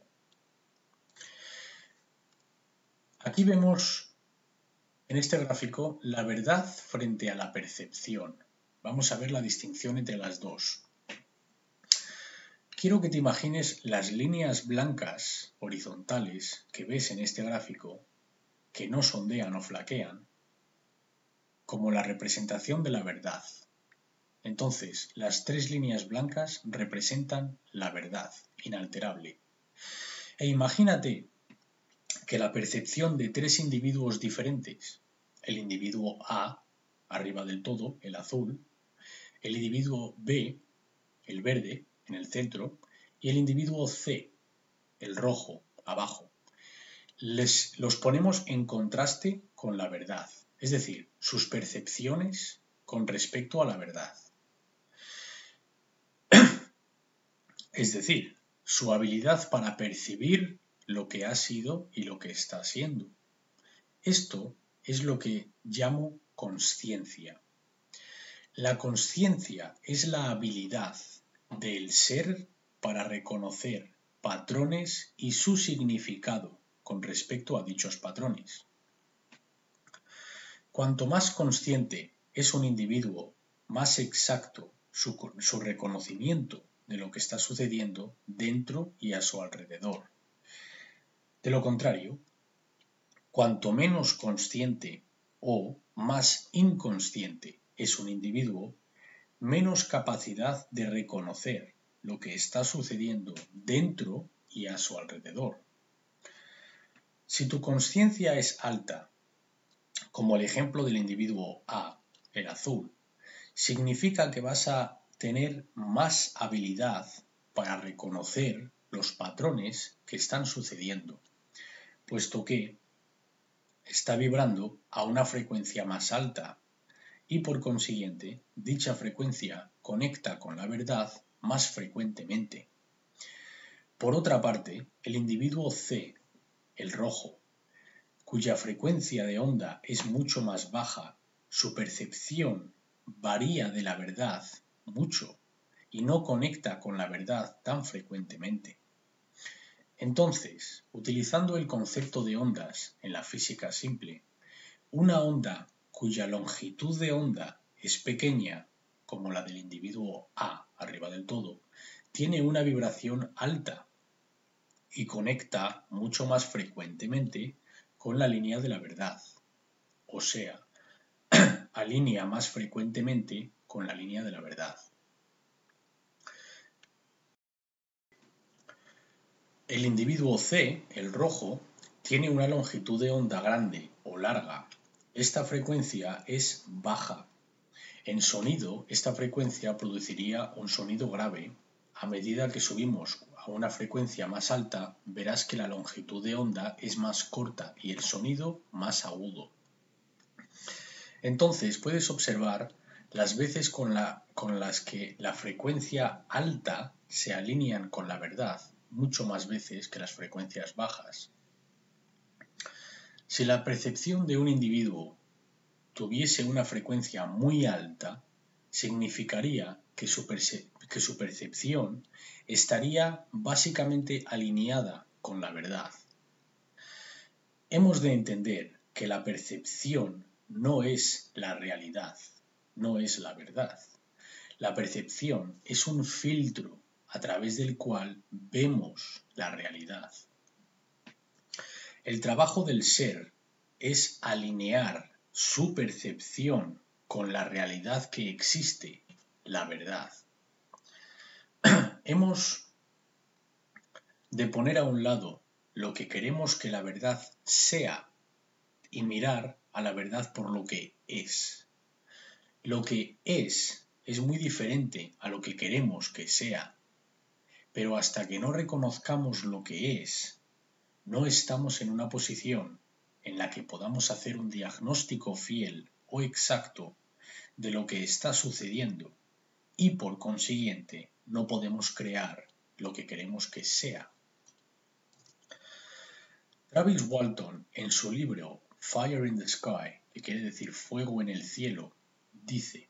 Aquí vemos en este gráfico la verdad frente a la percepción. Vamos a ver la distinción entre las dos. Quiero que te imagines las líneas blancas horizontales que ves en este gráfico, que no sondean o flaquean, como la representación de la verdad. Entonces, las tres líneas blancas representan la verdad inalterable. E imagínate que la percepción de tres individuos diferentes, el individuo A, arriba del todo, el azul, el individuo B, el verde, en el centro, y el individuo C, el rojo, abajo. Les, los ponemos en contraste con la verdad, es decir, sus percepciones con respecto a la verdad. Es decir, su habilidad para percibir lo que ha sido y lo que está siendo. Esto es lo que llamo consciencia. La consciencia es la habilidad del ser para reconocer patrones y su significado con respecto a dichos patrones. Cuanto más consciente es un individuo, más exacto su, su reconocimiento de lo que está sucediendo dentro y a su alrededor. De lo contrario, cuanto menos consciente o más inconsciente es un individuo, menos capacidad de reconocer lo que está sucediendo dentro y a su alrededor. Si tu consciencia es alta, como el ejemplo del individuo A, el azul, significa que vas a tener más habilidad para reconocer los patrones que están sucediendo, puesto que está vibrando a una frecuencia más alta y por consiguiente dicha frecuencia conecta con la verdad más frecuentemente. Por otra parte, el individuo C, el rojo, cuya frecuencia de onda es mucho más baja, su percepción varía de la verdad mucho y no conecta con la verdad tan frecuentemente. Entonces, utilizando el concepto de ondas en la física simple, una onda cuya longitud de onda es pequeña, como la del individuo A arriba del todo, tiene una vibración alta y conecta mucho más frecuentemente con la línea de la verdad, o sea, alinea más frecuentemente con la línea de la verdad. El individuo C, el rojo, tiene una longitud de onda grande o larga. Esta frecuencia es baja. En sonido, esta frecuencia produciría un sonido grave. A medida que subimos a una frecuencia más alta, verás que la longitud de onda es más corta y el sonido más agudo. Entonces puedes observar las veces con, la, con las que la frecuencia alta se alinean con la verdad, mucho más veces que las frecuencias bajas. Si la percepción de un individuo tuviese una frecuencia muy alta, significaría que su, perce- que su percepción estaría básicamente alineada con la verdad. Hemos de entender que la percepción no es la realidad, no es la verdad. La percepción es un filtro a través del cual vemos la realidad. El trabajo del ser es alinear su percepción con la realidad que existe, la verdad. Hemos de poner a un lado lo que queremos que la verdad sea y mirar a la verdad por lo que es. Lo que es es muy diferente a lo que queremos que sea, pero hasta que no reconozcamos lo que es, no estamos en una posición en la que podamos hacer un diagnóstico fiel o exacto de lo que está sucediendo y por consiguiente no podemos crear lo que queremos que sea. Travis Walton, en su libro Fire in the Sky, que quiere decir fuego en el cielo, dice: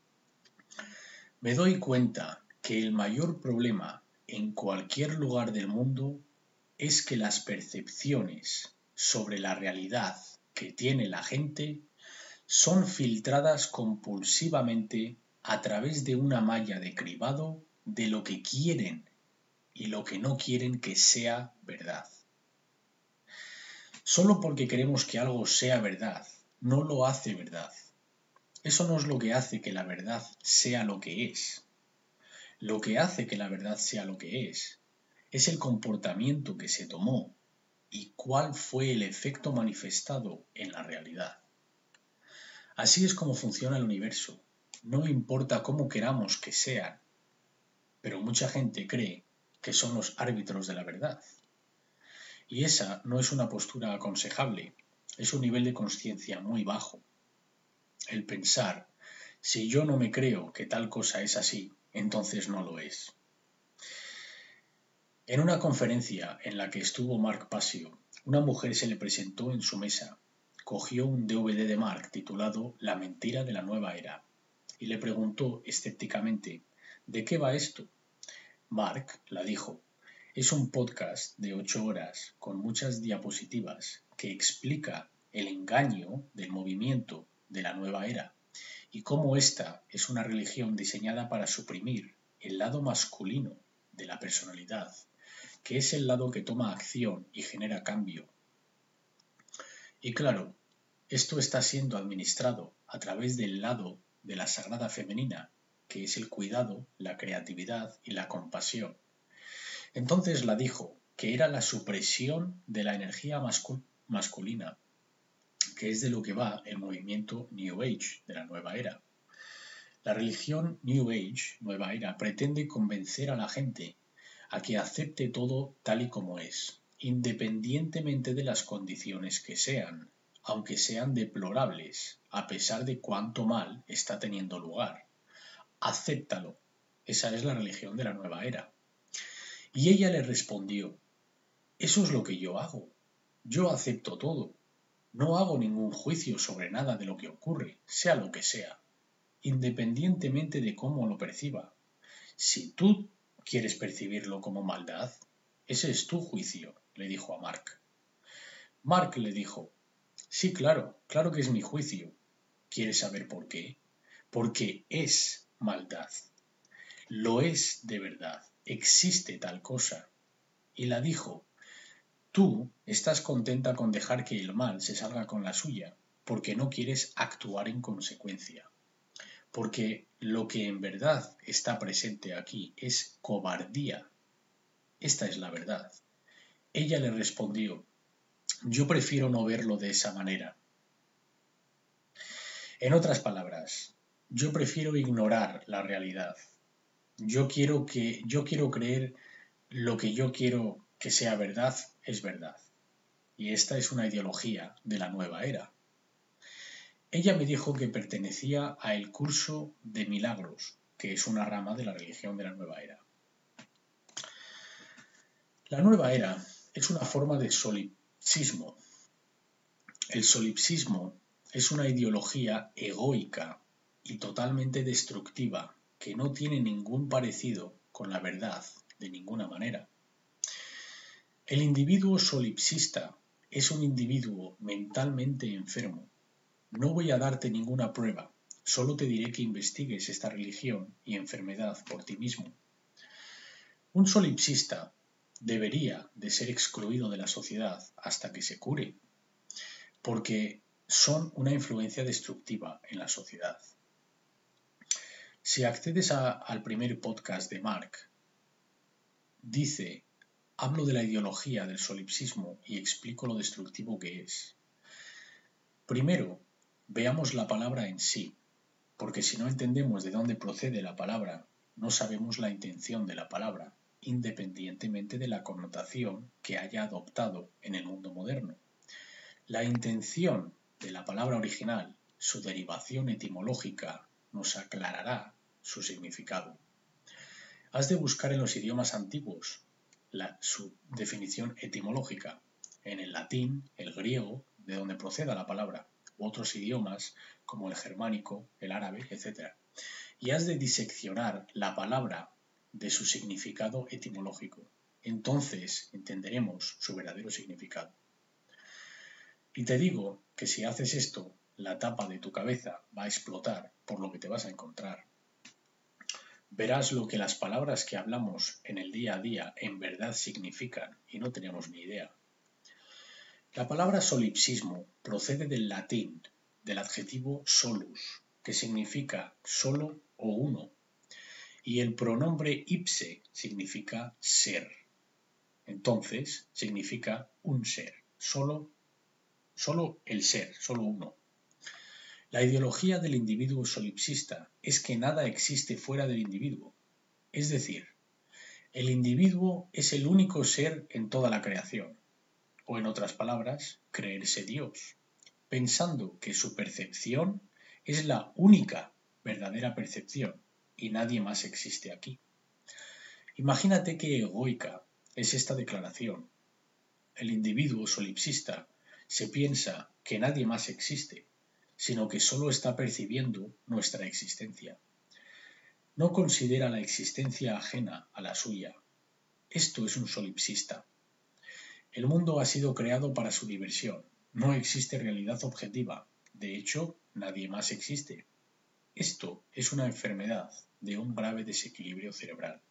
me doy cuenta que el mayor problema en cualquier lugar del mundo es que las percepciones sobre la realidad que tiene la gente son filtradas compulsivamente a través de una malla de cribado de lo que quieren y lo que no quieren que sea verdad. Solo porque queremos que algo sea verdad, no lo hace verdad. Eso no es lo que hace que la verdad sea lo que es. Lo que hace que la verdad sea lo que es, es el comportamiento que se tomó y cuál fue el efecto manifestado en la realidad. Así es como funciona el universo. No importa cómo queramos que sean, pero mucha gente cree que son los árbitros de la verdad. Y esa no es una postura aconsejable, es un nivel de conciencia muy bajo. El pensar, si yo no me creo que tal cosa es así, entonces no lo es. En una conferencia en la que estuvo Mark Passio, una mujer se le presentó en su mesa, cogió un D V D de Mark titulado La mentira de la nueva era y le preguntó escépticamente: ¿de qué va esto? Mark la dijo: es un podcast de ocho horas con muchas diapositivas que explica el engaño del movimiento de la nueva era y cómo esta es una religión diseñada para suprimir el lado masculino de la personalidad, que es el lado que toma acción y genera cambio. Y claro, esto está siendo administrado a través del lado de la sagrada femenina, que es el cuidado, la creatividad y la compasión. Entonces la dijo que era la supresión de la energía mascul- masculina, que es de lo que va el movimiento New Age de la nueva era. La religión New Age, nueva era, pretende convencer a la gente a que acepte todo tal y como es, independientemente de las condiciones que sean, aunque sean deplorables, a pesar de cuánto mal está teniendo lugar. Acéptalo. Esa es la religión de la nueva era. Y ella le respondió: eso es lo que yo hago. Yo acepto todo. No hago ningún juicio sobre nada de lo que ocurre, sea lo que sea, independientemente de cómo lo perciba. Si tú ¿quieres percibirlo como maldad? Ese es tu juicio, le dijo a Mark. Mark le dijo: sí, claro, claro que es mi juicio. ¿Quieres saber por qué? Porque es maldad. Lo es de verdad. Existe tal cosa. Y la dijo: tú estás contenta con dejar que el mal se salga con la suya, porque no quieres actuar en consecuencia. Porque lo que en verdad está presente aquí es cobardía. Esta es la verdad. Ella le respondió: yo prefiero no verlo de esa manera. En otras palabras, yo prefiero ignorar la realidad. Yo quiero que, yo quiero creer lo que yo quiero que sea verdad es verdad. Y esta es una ideología de la nueva era. Ella me dijo que pertenecía a el curso de milagros, que es una rama de la religión de la nueva era. La nueva era es una forma de solipsismo. El solipsismo es una ideología egoica y totalmente destructiva que no tiene ningún parecido con la verdad de ninguna manera. El individuo solipsista es un individuo mentalmente enfermo. No voy a darte ninguna prueba, solo te diré que investigues esta religión y enfermedad por ti mismo. Un solipsista debería de ser excluido de la sociedad hasta que se cure, porque son una influencia destructiva en la sociedad. Si accedes a, al primer podcast de Mark, dice, hablo de la ideología del solipsismo y explico lo destructivo que es. Primero, veamos la palabra en sí, porque si no entendemos de dónde procede la palabra, no sabemos la intención de la palabra, independientemente de la connotación que haya adoptado en el mundo moderno. La intención de la palabra original, su derivación etimológica nos aclarará su significado. Has de buscar en los idiomas antiguos la, su definición etimológica, en el latín, el griego, de donde proceda la palabra, u otros idiomas como el germánico, el árabe, etcétera. Y has de diseccionar la palabra de su significado etimológico. Entonces entenderemos su verdadero significado. Y te digo que si haces esto, la tapa de tu cabeza va a explotar por lo que te vas a encontrar. Verás lo que las palabras que hablamos en el día a día en verdad significan y no tenemos ni idea. La palabra solipsismo procede del latín, del adjetivo solus, que significa solo o uno, y el pronombre ipse significa ser. Entonces, significa un ser, solo, solo el ser, solo uno. La ideología del individuo solipsista es que nada existe fuera del individuo. Es decir, el individuo es el único ser en toda la creación, o en otras palabras, creerse Dios, pensando que su percepción es la única verdadera percepción y nadie más existe aquí. Imagínate qué egoica es esta declaración. El individuo solipsista se piensa que nadie más existe, sino que solo está percibiendo nuestra existencia. No considera la existencia ajena a la suya. Esto es un solipsista. El mundo ha sido creado para su diversión. No existe realidad objetiva. De hecho, nadie más existe. Esto es una enfermedad de un grave desequilibrio cerebral.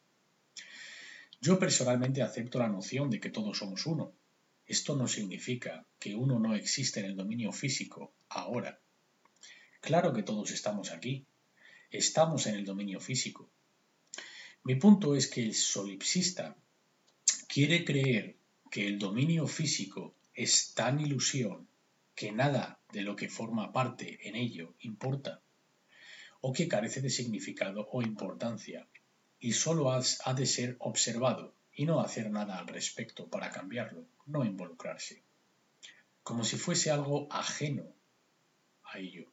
Yo personalmente acepto la noción de que todos somos uno. Esto no significa que uno no existe en el dominio físico ahora. Claro que todos estamos aquí. Estamos en el dominio físico. Mi punto es que el solipsista quiere creer que el dominio físico es tan ilusión que nada de lo que forma parte en ello importa, o que carece de significado o importancia, y solo ha de ser observado y no hacer nada al respecto para cambiarlo, no involucrarse, como si fuese algo ajeno a ello.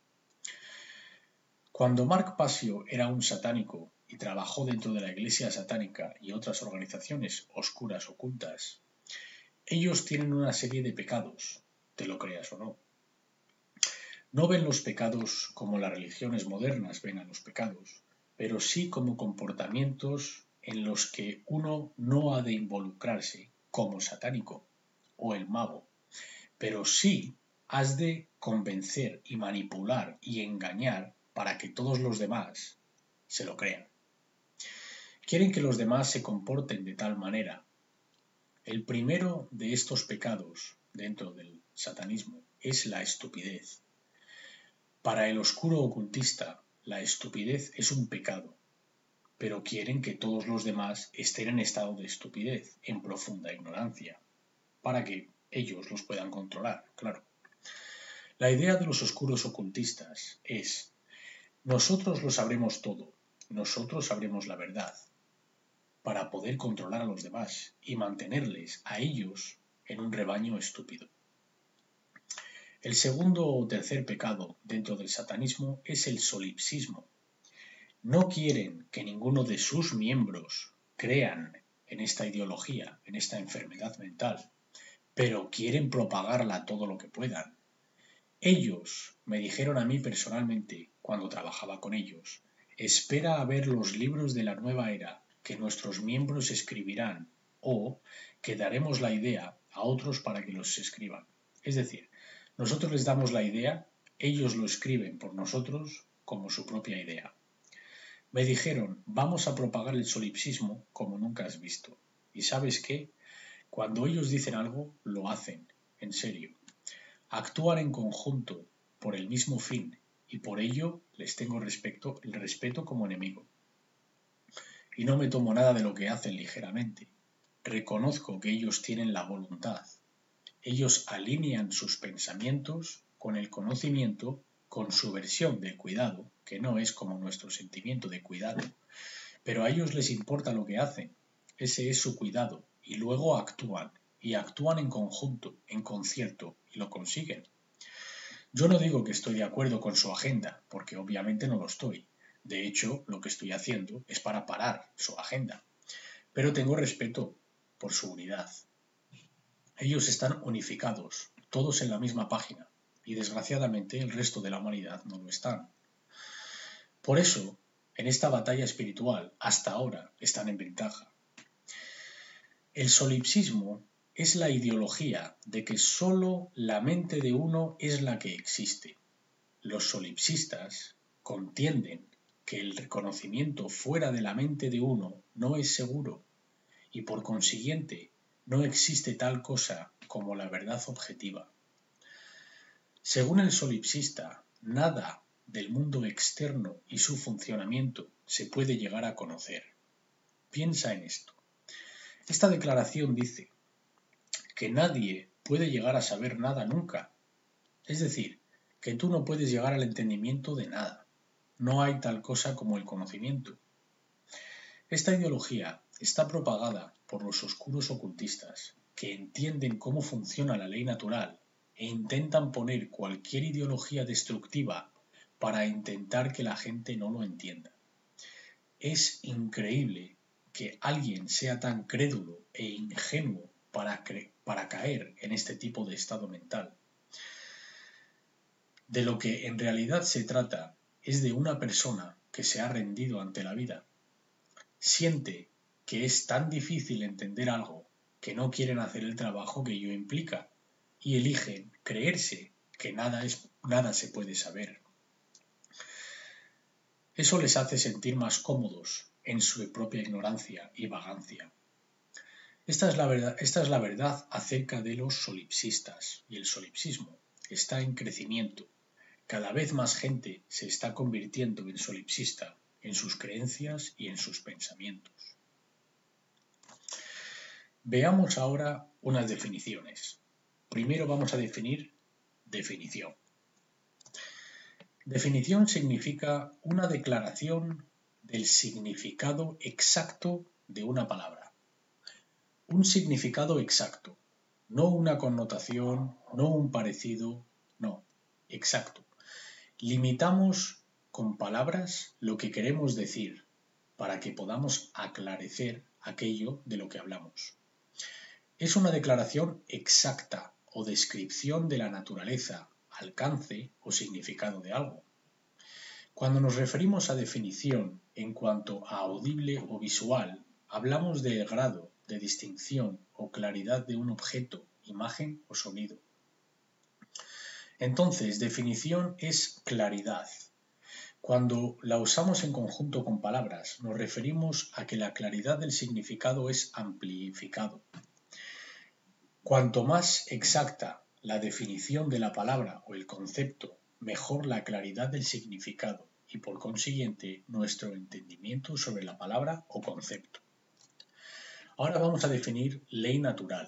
Cuando Mark Passio era un satánico y trabajó dentro de la Iglesia satánica y otras organizaciones oscuras ocultas, ellos tienen una serie de pecados, te lo creas o no. No ven los pecados como las religiones modernas ven a los pecados, pero sí como comportamientos en los que uno no ha de involucrarse, como satánico o el mago, pero sí has de convencer y manipular y engañar para que todos los demás se lo crean. Quieren que los demás se comporten de tal manera. El primero de estos pecados dentro del satanismo es la estupidez. Para el oscuro ocultista, la estupidez es un pecado, pero quieren que todos los demás estén en estado de estupidez, en profunda ignorancia, para que ellos los puedan controlar, claro. La idea de los oscuros ocultistas es: nosotros lo sabremos todo, nosotros sabremos la verdad, para poder controlar a los demás y mantenerles a ellos en un rebaño estúpido. El segundo o tercer pecado dentro del satanismo es el solipsismo. No quieren que ninguno de sus miembros crean en esta ideología, en esta enfermedad mental, pero quieren propagarla todo lo que puedan. Ellos me dijeron a mí personalmente, cuando trabajaba con ellos: espera a ver los libros de la nueva era que nuestros miembros escribirán, o que daremos la idea a otros para que los escriban. Es decir, nosotros les damos la idea, ellos lo escriben por nosotros como su propia idea. Me dijeron: vamos a propagar el solipsismo como nunca has visto. ¿Y sabes qué? Cuando ellos dicen algo, lo hacen, en serio. Actúan en conjunto por el mismo fin y por ello les tengo respeto, el respeto como enemigo. Y no me tomo nada de lo que hacen ligeramente. Reconozco que ellos tienen la voluntad. Ellos alinean sus pensamientos con el conocimiento, con su versión del cuidado, que no es como nuestro sentimiento de cuidado, pero a ellos les importa lo que hacen. Ese es su cuidado, y luego actúan, y actúan en conjunto, en concierto, y lo consiguen. Yo no digo que estoy de acuerdo con su agenda, porque obviamente no lo estoy, De hecho, lo que estoy haciendo es para parar su agenda. Pero tengo respeto por su unidad. Ellos están unificados, todos en la misma página, y desgraciadamente el resto de la humanidad no lo están. Por eso, en esta batalla espiritual, hasta ahora, están en ventaja. El solipsismo es la ideología de que sólo la mente de uno es la que existe. Los solipsistas contienden que el reconocimiento fuera de la mente de uno no es seguro y por consiguiente no existe tal cosa como la verdad objetiva. Según el solipsista, nada del mundo externo y su funcionamiento se puede llegar a conocer. Piensa en esto. Esta declaración dice que nadie puede llegar a saber nada nunca. Es decir, que tú no puedes llegar al entendimiento de nada. No hay tal cosa como el conocimiento. Esta ideología está propagada por los oscuros ocultistas, que entienden cómo funciona la ley natural e intentan poner cualquier ideología destructiva para intentar que la gente no lo entienda. Es increíble que alguien sea tan crédulo e ingenuo para, para caer en este tipo de estado mental. De lo que en realidad se trata es de una persona que se ha rendido ante la vida. Siente que es tan difícil entender algo que no quieren hacer el trabajo que ello implica y eligen creerse que nada, es, nada se puede saber. Eso les hace sentir más cómodos en su propia ignorancia y vagancia. Esta es la verdad, esta es la verdad acerca de los solipsistas, y el solipsismo está en crecimiento. Cada vez más gente se está convirtiendo en solipsista en sus creencias y en sus pensamientos. Veamos ahora unas definiciones. Primero vamos a definir definición. Definición significa una declaración del significado exacto de una palabra. Un significado exacto, no una connotación, no un parecido, no, exacto. Limitamos con palabras lo que queremos decir para que podamos aclarecer aquello de lo que hablamos. Es una declaración exacta o descripción de la naturaleza, alcance o significado de algo. Cuando nos referimos a definición en cuanto a audible o visual, hablamos del grado de distinción o claridad de un objeto, imagen o sonido. Entonces, definición es claridad. Cuando la usamos en conjunto con palabras, nos referimos a que la claridad del significado es amplificado. Cuanto más exacta la definición de la palabra o el concepto, mejor la claridad del significado y por consiguiente nuestro entendimiento sobre la palabra o concepto. Ahora vamos a definir ley natural.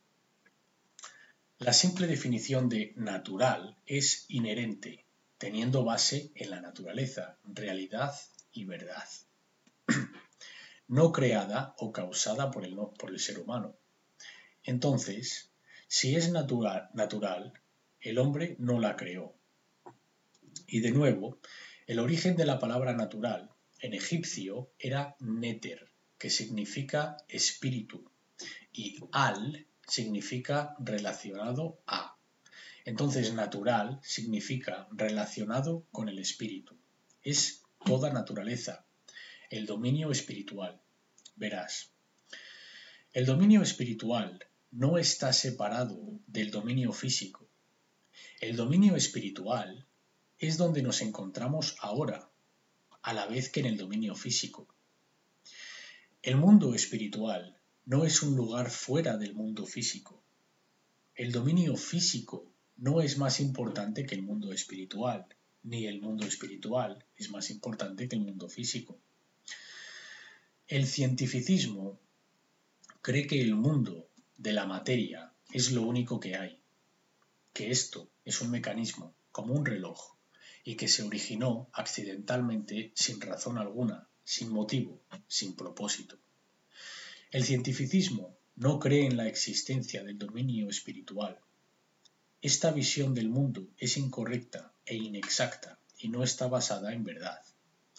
La simple definición de natural es inherente, teniendo base en la naturaleza, realidad y verdad, no creada o causada por el, por el ser humano. Entonces, si es natural, natural, el hombre no la creó. Y de nuevo, el origen de la palabra natural en egipcio era néter, que significa espíritu, y al significa relacionado a. Entonces, natural significa relacionado con el espíritu. Es toda naturaleza, el dominio espiritual. Verás, el dominio espiritual no está separado del dominio físico. El dominio espiritual es donde nos encontramos ahora, a la vez que en el dominio físico. El mundo espiritual no es un lugar fuera del mundo físico. El dominio físico no es más importante que el mundo espiritual, ni el mundo espiritual es más importante que el mundo físico. El cientificismo cree que el mundo de la materia es lo único que hay, que esto es un mecanismo como un reloj y que se originó accidentalmente sin razón alguna, sin motivo, sin propósito. El cientificismo no cree en la existencia del dominio espiritual. Esta visión del mundo es incorrecta e inexacta y no está basada en verdad.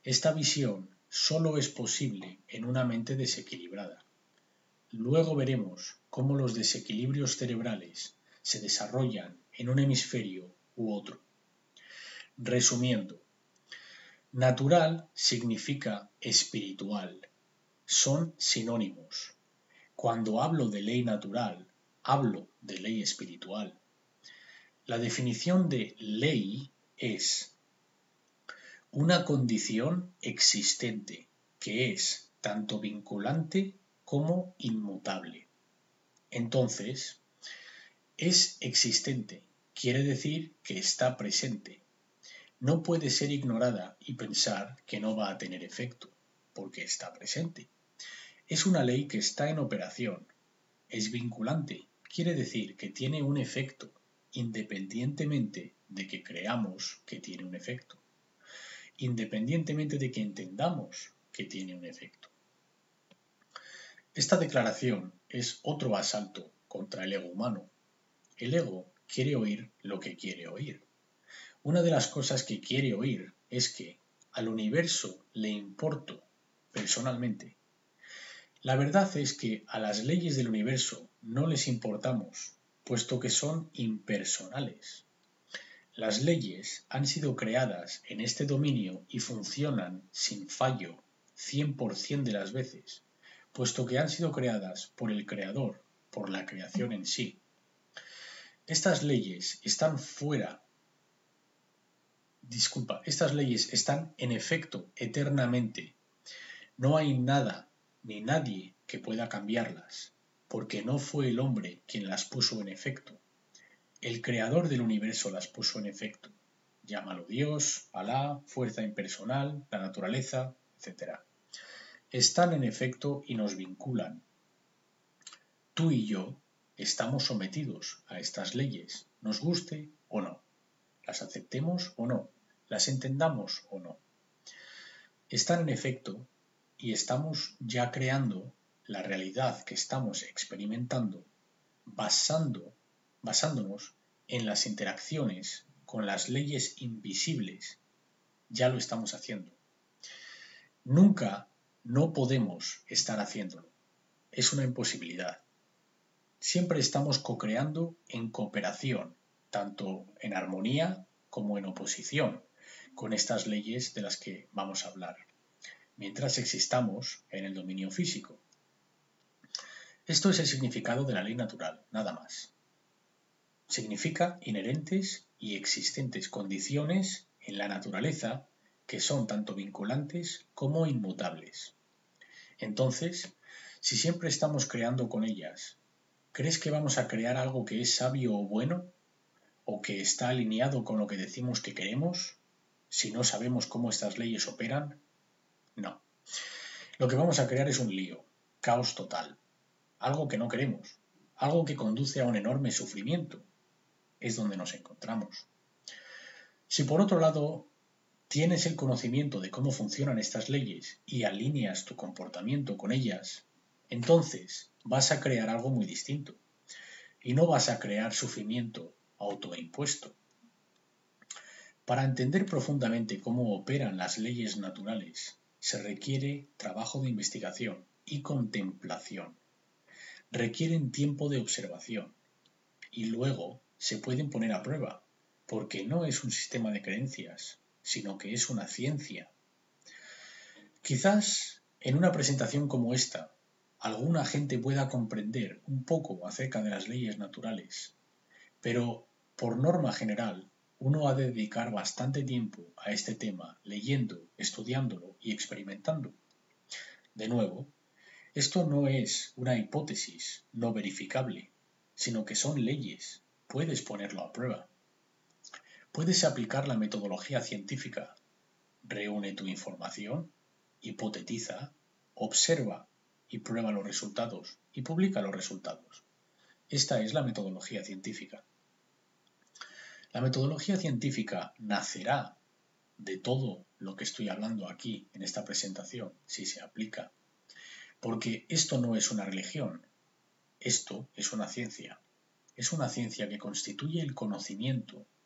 Esta visión solo es posible en una mente desequilibrada. Luego veremos cómo los desequilibrios cerebrales se desarrollan en un hemisferio u otro. Resumiendo, natural significa espiritual. Son sinónimos. Cuando hablo de ley natural, hablo de ley espiritual. La definición de ley es una condición existente que es tanto vinculante como inmutable. Entonces, es existente, quiere decir que está presente. No puede ser ignorada y pensar que no va a tener efecto, porque está presente. Es una ley que está en operación. Es vinculante, quiere decir que tiene un efecto, independientemente de que creamos que tiene un efecto, independientemente de que entendamos que tiene un efecto. Esta declaración es otro asalto contra el ego humano. El ego quiere oír lo que quiere oír. Una de las cosas que quiere oír es que al universo le importo personalmente. La verdad es que a las leyes del universo no les importamos, puesto que son impersonales. Las leyes han sido creadas en este dominio y funcionan sin fallo cien por ciento de las veces, puesto que han sido creadas por el Creador, por la creación en sí. Estas leyes están fuera, disculpa, estas leyes están en efecto eternamente. No hay nada ni nadie que pueda cambiarlas, porque no fue el hombre quien las puso en efecto. El creador del universo las puso en efecto. Llámalo Dios, Alá, fuerza impersonal, la naturaleza, etcétera. Están en efecto y nos vinculan. Tú y yo estamos sometidos a estas leyes, nos guste o no. Las aceptemos o no, las entendamos o no. Están en efecto y estamos ya creando la realidad que estamos experimentando basando, basándonos en las interacciones con las leyes invisibles. Ya lo estamos haciendo. Nunca no podemos estar haciéndolo. Es una imposibilidad. Siempre estamos co-creando en cooperación, tanto en armonía como en oposición, con estas leyes de las que vamos a hablar, mientras existamos en el dominio físico. Esto es el significado de la ley natural, nada más. Significa inherentes y existentes condiciones en la naturaleza que son tanto vinculantes como inmutables. Entonces, si siempre estamos creando con ellas, ¿crees que vamos a crear algo que es sabio o bueno? ¿O que está alineado con lo que decimos que queremos? Si no sabemos cómo estas leyes operan, no. Lo que vamos a crear es un lío, caos total, algo que no queremos, algo que conduce a un enorme sufrimiento. Es donde nos encontramos. Si por otro lado tienes el conocimiento de cómo funcionan estas leyes y alineas tu comportamiento con ellas, entonces vas a crear algo muy distinto y no vas a crear sufrimiento autoimpuesto. Para entender profundamente cómo operan las leyes naturales, se requiere trabajo de investigación y contemplación. Requieren tiempo de observación y luego se pueden poner a prueba, porque no es un sistema de creencias, sino que es una ciencia. Quizás en una presentación como esta, alguna gente pueda comprender un poco acerca de las leyes naturales, pero por norma general, uno ha de dedicar bastante tiempo a este tema, leyendo, estudiándolo y experimentando. De nuevo, esto no es una hipótesis no verificable, sino que son leyes. Puedes ponerlo a prueba. Puedes aplicar la metodología científica. Reúne tu información, hipotetiza, observa y prueba los resultados y publica los resultados. Esta es la metodología científica. La metodología científica nacerá de todo lo que estoy hablando aquí en esta presentación, si se aplica, porque esto no es una religión, esto es una ciencia. Es una ciencia que constituye el conocimiento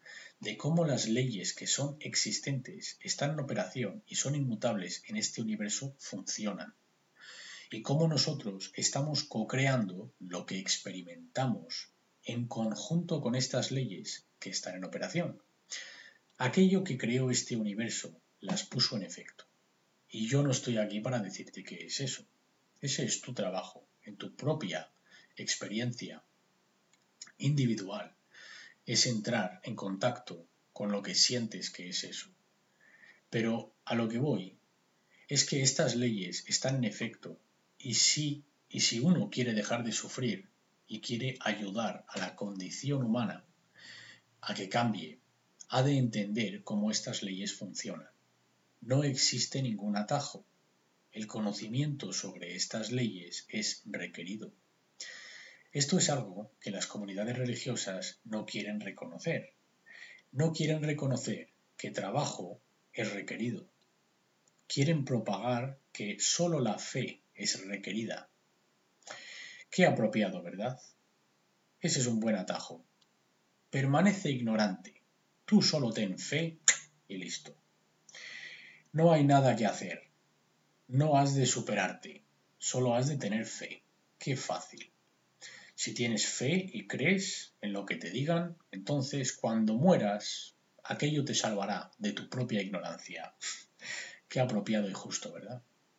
de cómo las leyes que son existentes, están en operación y son inmutables en este universo funcionan. Y cómo nosotros estamos co-creando lo que experimentamos en conjunto con estas leyes que están en operación. Aquello que creó este universo las puso en efecto. Y yo no estoy aquí para decirte qué es eso. Ese es tu trabajo, en tu propia experiencia individual. Es entrar en contacto con lo que sientes que es eso. Pero a lo que voy es que estas leyes están en efecto y si, y si uno quiere dejar de sufrir y quiere ayudar a la condición humana a que cambie, ha de entender cómo estas leyes funcionan. No existe ningún atajo. El conocimiento sobre estas leyes es requerido. Esto es algo que las comunidades religiosas no quieren reconocer. No quieren reconocer que trabajo es requerido. Quieren propagar que solo la fe es requerida. Qué apropiado, ¿verdad? Ese es un buen atajo. Permanece ignorante. Tú solo ten fe y listo. No hay nada que hacer. No has de superarte. Solo has de tener fe. Qué fácil. Si tienes fe y crees en lo que te digan, entonces cuando mueras, aquello te salvará de tu propia ignorancia. Qué apropiado y justo, ¿verdad?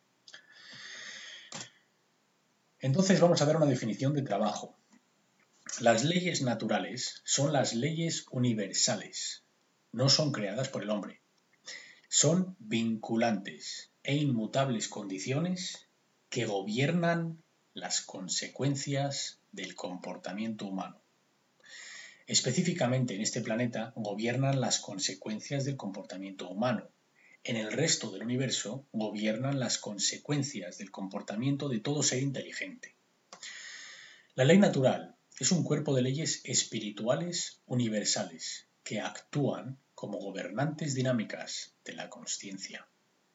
Entonces vamos a dar una definición de trabajo. Las leyes naturales son las leyes universales. No son creadas por el hombre. Son vinculantes e inmutables condiciones que gobiernan las consecuencias del comportamiento humano. Específicamente en este planeta gobiernan las consecuencias del comportamiento humano. En el resto del universo gobiernan las consecuencias del comportamiento de todo ser inteligente. La ley natural es un cuerpo de leyes espirituales universales que actúan como gobernantes dinámicas de la consciencia.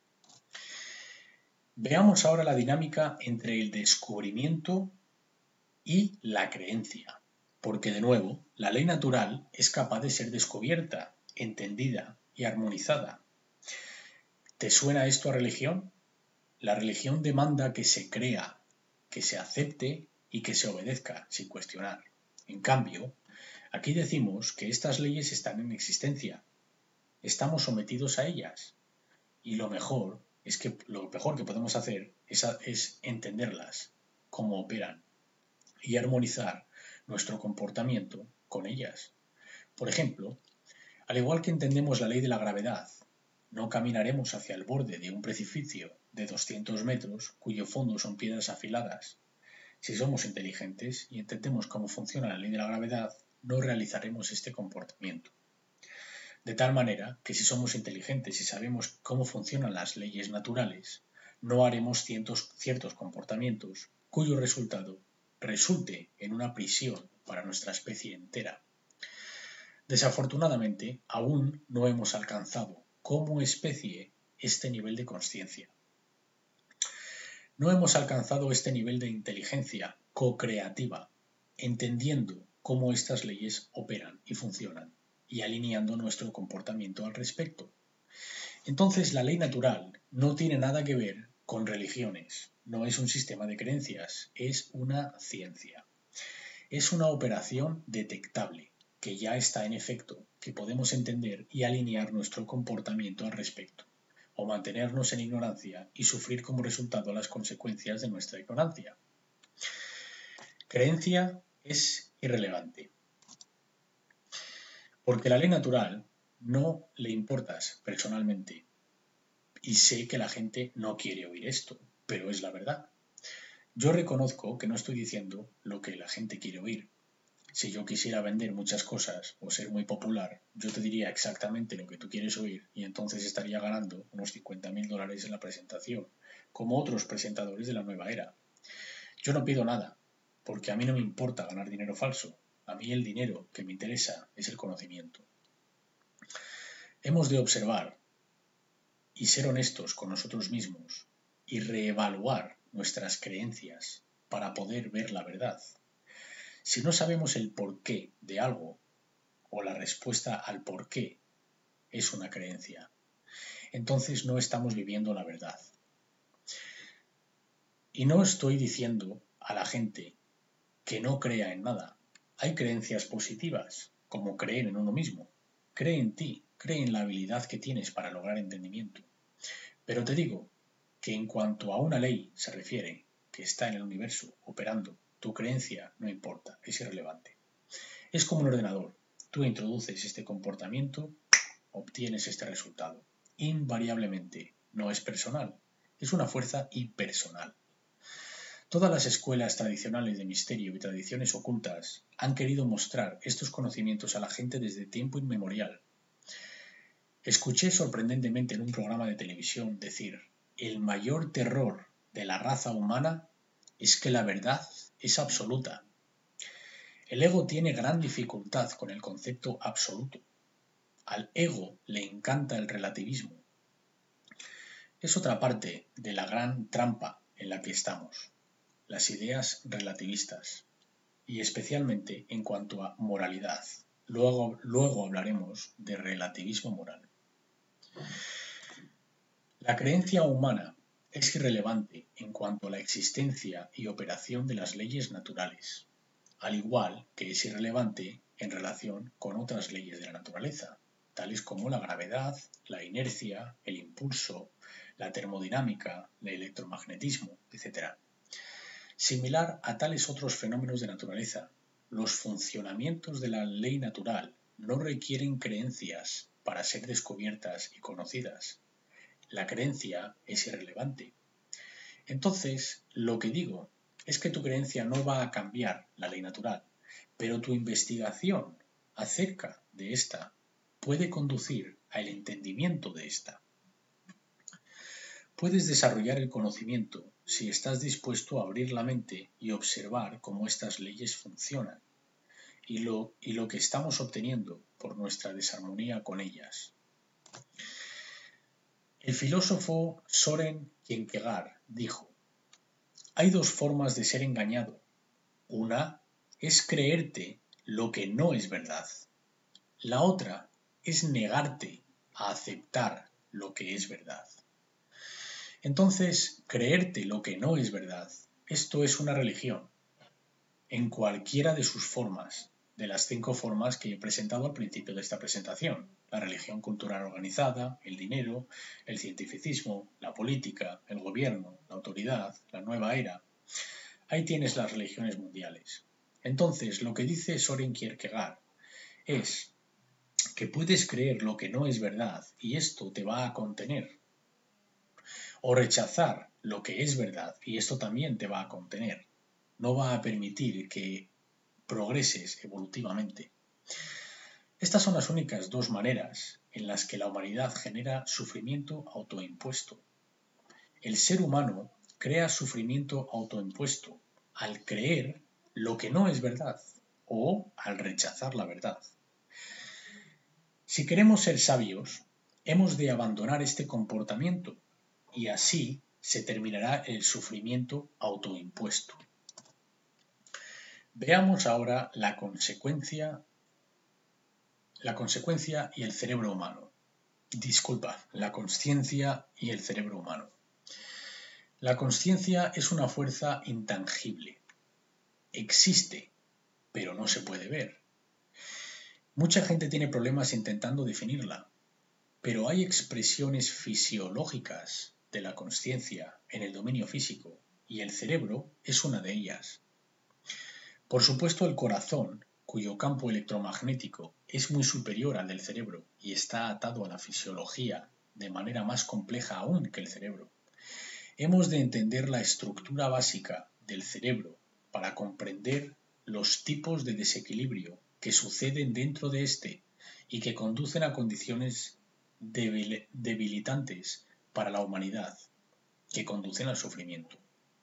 Veamos ahora la dinámica entre el descubrimiento y la creencia, porque de nuevo, la ley natural es capaz de ser descubierta, entendida y armonizada. ¿Te suena esto a religión? La religión demanda que se crea, que se acepte y que se obedezca sin cuestionar. En cambio, aquí decimos que estas leyes están en existencia, estamos sometidos a ellas y lo mejor es que lo mejor que podemos hacer es, es entenderlas, cómo operan y armonizar nuestro comportamiento con ellas. Por ejemplo, al igual que entendemos la ley de la gravedad, no caminaremos hacia el borde de un precipicio de doscientos metros cuyo fondo son piedras afiladas. Si somos inteligentes y entendemos cómo funciona la ley de la gravedad, no realizaremos este comportamiento. De tal manera que si somos inteligentes y sabemos cómo funcionan las leyes naturales, no haremos ciertos, ciertos comportamientos cuyo resultado resulte en una prisión para nuestra especie entera. Desafortunadamente, aún no hemos alcanzado como especie este nivel de consciencia. No hemos alcanzado este nivel de inteligencia co-creativa, entendiendo cómo estas leyes operan y funcionan y alineando nuestro comportamiento al respecto. Entonces, la ley natural no tiene nada que ver con religiones, no es un sistema de creencias, es una ciencia. Es una operación detectable, que ya está en efecto, que podemos entender y alinear nuestro comportamiento al respecto, o mantenernos en ignorancia y sufrir como resultado las consecuencias de nuestra ignorancia. Creencia es irrelevante, porque la ley natural no le importas personalmente, y sé que la gente no quiere oír esto, pero es la verdad. Yo reconozco que no estoy diciendo lo que la gente quiere oír. Si yo quisiera vender muchas cosas o ser muy popular, yo te diría exactamente lo que tú quieres oír y entonces estaría ganando unos cincuenta mil dólares en la presentación, como otros presentadores de la nueva era. Yo no pido nada, porque a mí no me importa ganar dinero falso. A mí el dinero que me interesa es el conocimiento. Hemos de observar y ser honestos con nosotros mismos y reevaluar nuestras creencias para poder ver la verdad. Si no sabemos el porqué de algo, o la respuesta al por qué es una creencia, entonces no estamos viviendo la verdad. Y no estoy diciendo a la gente que no crea en nada. Hay creencias positivas, como creer en uno mismo. Cree en ti, cree en la habilidad que tienes para lograr entendimiento. Pero te digo que en cuanto a una ley se refiere, que está en el universo operando, tu creencia no importa, es irrelevante. Es como un ordenador. Tú introduces este comportamiento, obtienes este resultado. Invariablemente, no es personal, es una fuerza impersonal. Todas las escuelas tradicionales de misterio y tradiciones ocultas han querido mostrar estos conocimientos a la gente desde tiempo inmemorial. Escuché sorprendentemente en un programa de televisión decir: el mayor terror de la raza humana es que la verdad es absoluta. El ego tiene gran dificultad con el concepto absoluto. Al ego le encanta el relativismo. Es otra parte de la gran trampa en la que estamos. Las ideas relativistas, y especialmente en cuanto a moralidad. Luego, luego hablaremos de relativismo moral. La creencia humana es irrelevante en cuanto a la existencia y operación de las leyes naturales, al igual que es irrelevante en relación con otras leyes de la naturaleza, tales como la gravedad, la inercia, el impulso, la termodinámica, el electromagnetismo, etcétera. Similar a tales otros fenómenos de naturaleza, los funcionamientos de la ley natural no requieren creencias para ser descubiertas y conocidas. La creencia es irrelevante. Entonces, lo que digo es que tu creencia no va a cambiar la ley natural, pero tu investigación acerca de esta puede conducir al entendimiento de esta. Puedes desarrollar el conocimiento si estás dispuesto a abrir la mente y observar cómo estas leyes funcionan y lo, y lo que estamos obteniendo por nuestra desarmonía con ellas. El filósofo Soren Kierkegaard dijo: hay dos formas de ser engañado. Una es creerte lo que no es verdad. La otra es negarte a aceptar lo que es verdad. Entonces, creerte lo que no es verdad, esto es una religión, en cualquiera de sus formas, de las cinco formas que he presentado al principio de esta presentación: la religión cultural organizada, el dinero, el cientificismo, la política, el gobierno, la autoridad, la nueva era. Ahí tienes las religiones mundiales. Entonces, lo que dice Soren Kierkegaard es que puedes creer lo que no es verdad y esto te va a contener, o rechazar lo que es verdad y esto también te va a contener. No va a permitir que progreses evolutivamente. Estas son las únicas dos maneras en las que la humanidad genera sufrimiento autoimpuesto. El ser humano crea sufrimiento autoimpuesto al creer lo que no es verdad o al rechazar la verdad. Si queremos ser sabios, hemos de abandonar este comportamiento y así se terminará el sufrimiento autoimpuesto. Veamos ahora la consecuencia, la consecuencia y el cerebro humano. Disculpa, la consciencia y el cerebro humano. La consciencia es una fuerza intangible. Existe, pero no se puede ver. Mucha gente tiene problemas intentando definirla, pero hay expresiones fisiológicas de la consciencia en el dominio físico y el cerebro es una de ellas. Por supuesto, el corazón, cuyo campo electromagnético es muy superior al del cerebro y está atado a la fisiología de manera más compleja aún que el cerebro. Hemos de entender la estructura básica del cerebro para comprender los tipos de desequilibrio que suceden dentro de éste y que conducen a condiciones debil- debilitantes para la humanidad, que conducen al sufrimiento.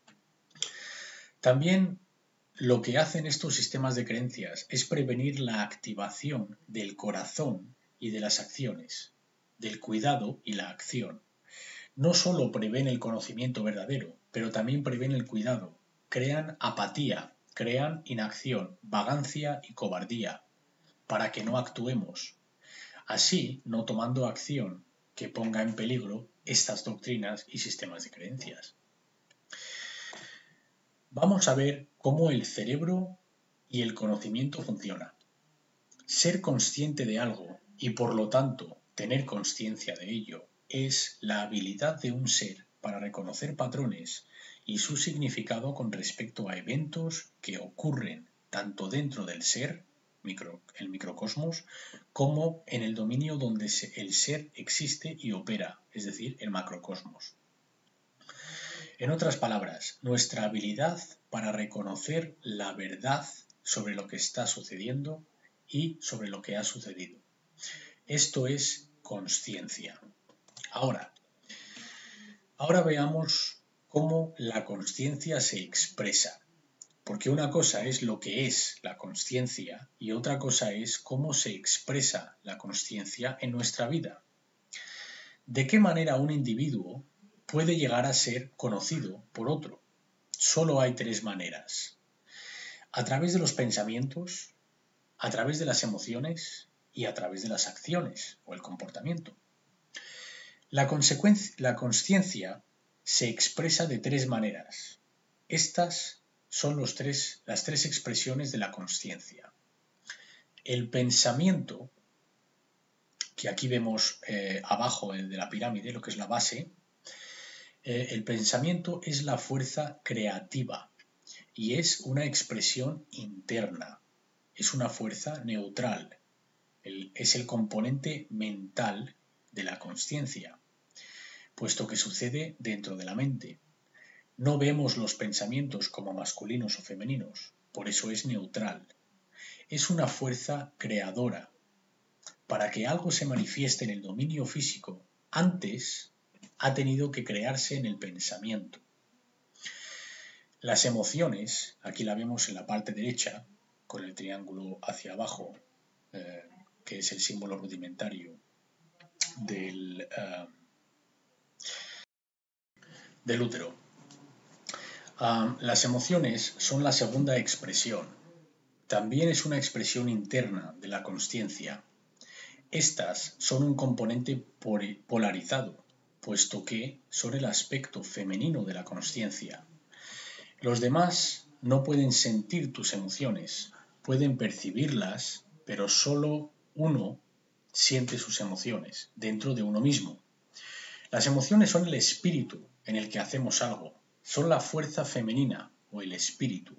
También lo que hacen estos sistemas de creencias es prevenir la activación del corazón y de las acciones, del cuidado y la acción. No solo prevén el conocimiento verdadero, pero también prevén el cuidado. Crean apatía, crean inacción, vagancia y cobardía. para que no actuemos, así no tomando acción que ponga en peligro estas doctrinas y sistemas de creencias. Vamos a ver cómo el cerebro y el conocimiento funcionan. Ser consciente de algo y por lo tanto tener conciencia de ello es la habilidad de un ser para reconocer patrones y su significado con respecto a eventos que ocurren tanto dentro del ser, micro, el microcosmos, como en el dominio donde el ser existe y opera, es decir, el macrocosmos. En otras palabras, nuestra habilidad para reconocer la verdad sobre lo que está sucediendo y sobre lo que ha sucedido. Esto es consciencia. Ahora, ahora veamos cómo la consciencia se expresa, porque una cosa es lo que es la consciencia y otra cosa es cómo se expresa la consciencia en nuestra vida. ¿De qué manera un individuo puede llegar a ser conocido por otro? Solo hay tres maneras: a través de los pensamientos, a través de las emociones y a través de las acciones o el comportamiento. La, la consciencia se expresa de tres maneras. Estas son los tres, las tres expresiones de la consciencia. El pensamiento, que aquí vemos eh, abajo de la pirámide, lo que es la base, eh, el pensamiento es la fuerza creativa y es una expresión interna, es una fuerza neutral, el, es el componente mental de la consciencia, puesto que sucede dentro de la mente. No vemos los pensamientos como masculinos o femeninos, por eso es neutral. Es una fuerza creadora. Para que algo se manifieste en el dominio físico, antes ha tenido que crearse en el pensamiento. Las emociones, aquí la vemos en la parte derecha, con el triángulo hacia abajo, eh, que es el símbolo rudimentario del, uh, del útero. Uh, las emociones son la segunda expresión. También es una expresión interna de la consciencia. Estas son un componente polarizado, puesto que son el aspecto femenino de la consciencia. Los demás no pueden sentir tus emociones, pueden percibirlas, pero solo uno siente sus emociones dentro de uno mismo. Las emociones son el espíritu en el que hacemos algo, son la fuerza femenina o el espíritu.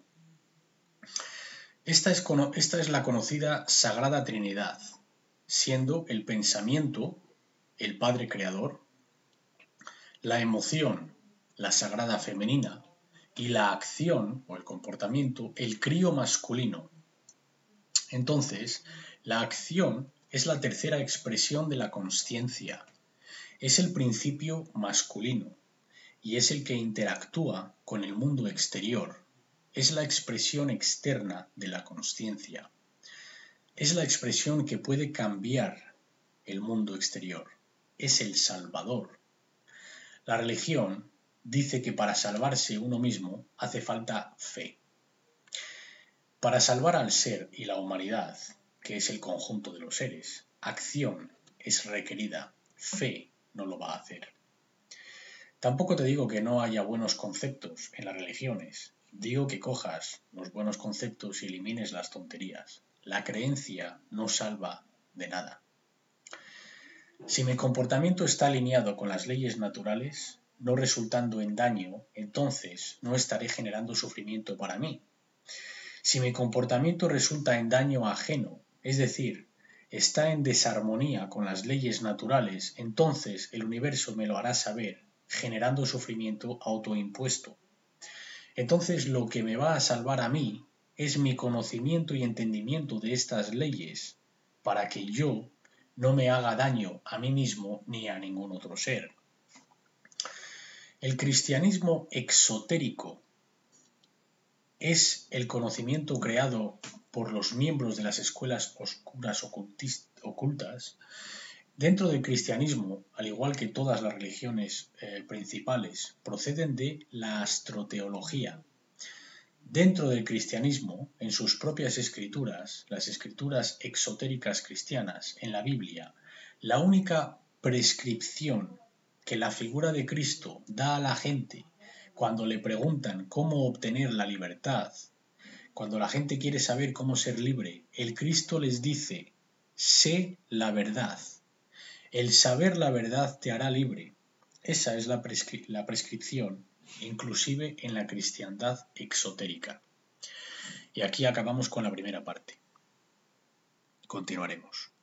Esta es, esta es la conocida Sagrada Trinidad, siendo el pensamiento el Padre Creador, la emoción la Sagrada Femenina y la acción o el comportamiento el crío masculino. Entonces, la acción es la tercera expresión de la consciencia, es el principio masculino y es el que interactúa con el mundo exterior, es la expresión externa de la consciencia. Es la expresión que puede cambiar el mundo exterior. Es el Salvador. La religión dice que para salvarse uno mismo hace falta fe. Para salvar al ser y la humanidad, que es el conjunto de los seres, acción es requerida. Fe no lo va a hacer. Tampoco te digo que no haya buenos conceptos en las religiones. Digo que cojas los buenos conceptos y elimines las tonterías. La creencia no salva de nada. Si mi comportamiento está alineado con las leyes naturales, no resultando en daño, entonces no estaré generando sufrimiento para mí. Si mi comportamiento resulta en daño ajeno, es decir, está en desarmonía con las leyes naturales, entonces el universo me lo hará saber, generando sufrimiento autoimpuesto. Entonces lo que me va a salvar a mí es mi conocimiento y entendimiento de estas leyes, para que yo no me haga daño a mí mismo ni a ningún otro ser. El cristianismo exotérico es el conocimiento creado por los miembros de las escuelas oscuras ocultas. Dentro del cristianismo, al igual que todas las religiones eh, principales, proceden de la astroteología. Dentro del cristianismo, en sus propias escrituras, las escrituras exotéricas cristianas, en la Biblia, la única prescripción que la figura de Cristo da a la gente cuando le preguntan cómo obtener la libertad, cuando la gente quiere saber cómo ser libre, el Cristo les dice: sé la verdad. El saber la verdad te hará libre. Esa es la, prescri- la prescripción, inclusive en la cristiandad exotérica. Y aquí acabamos con la primera parte. Continuaremos.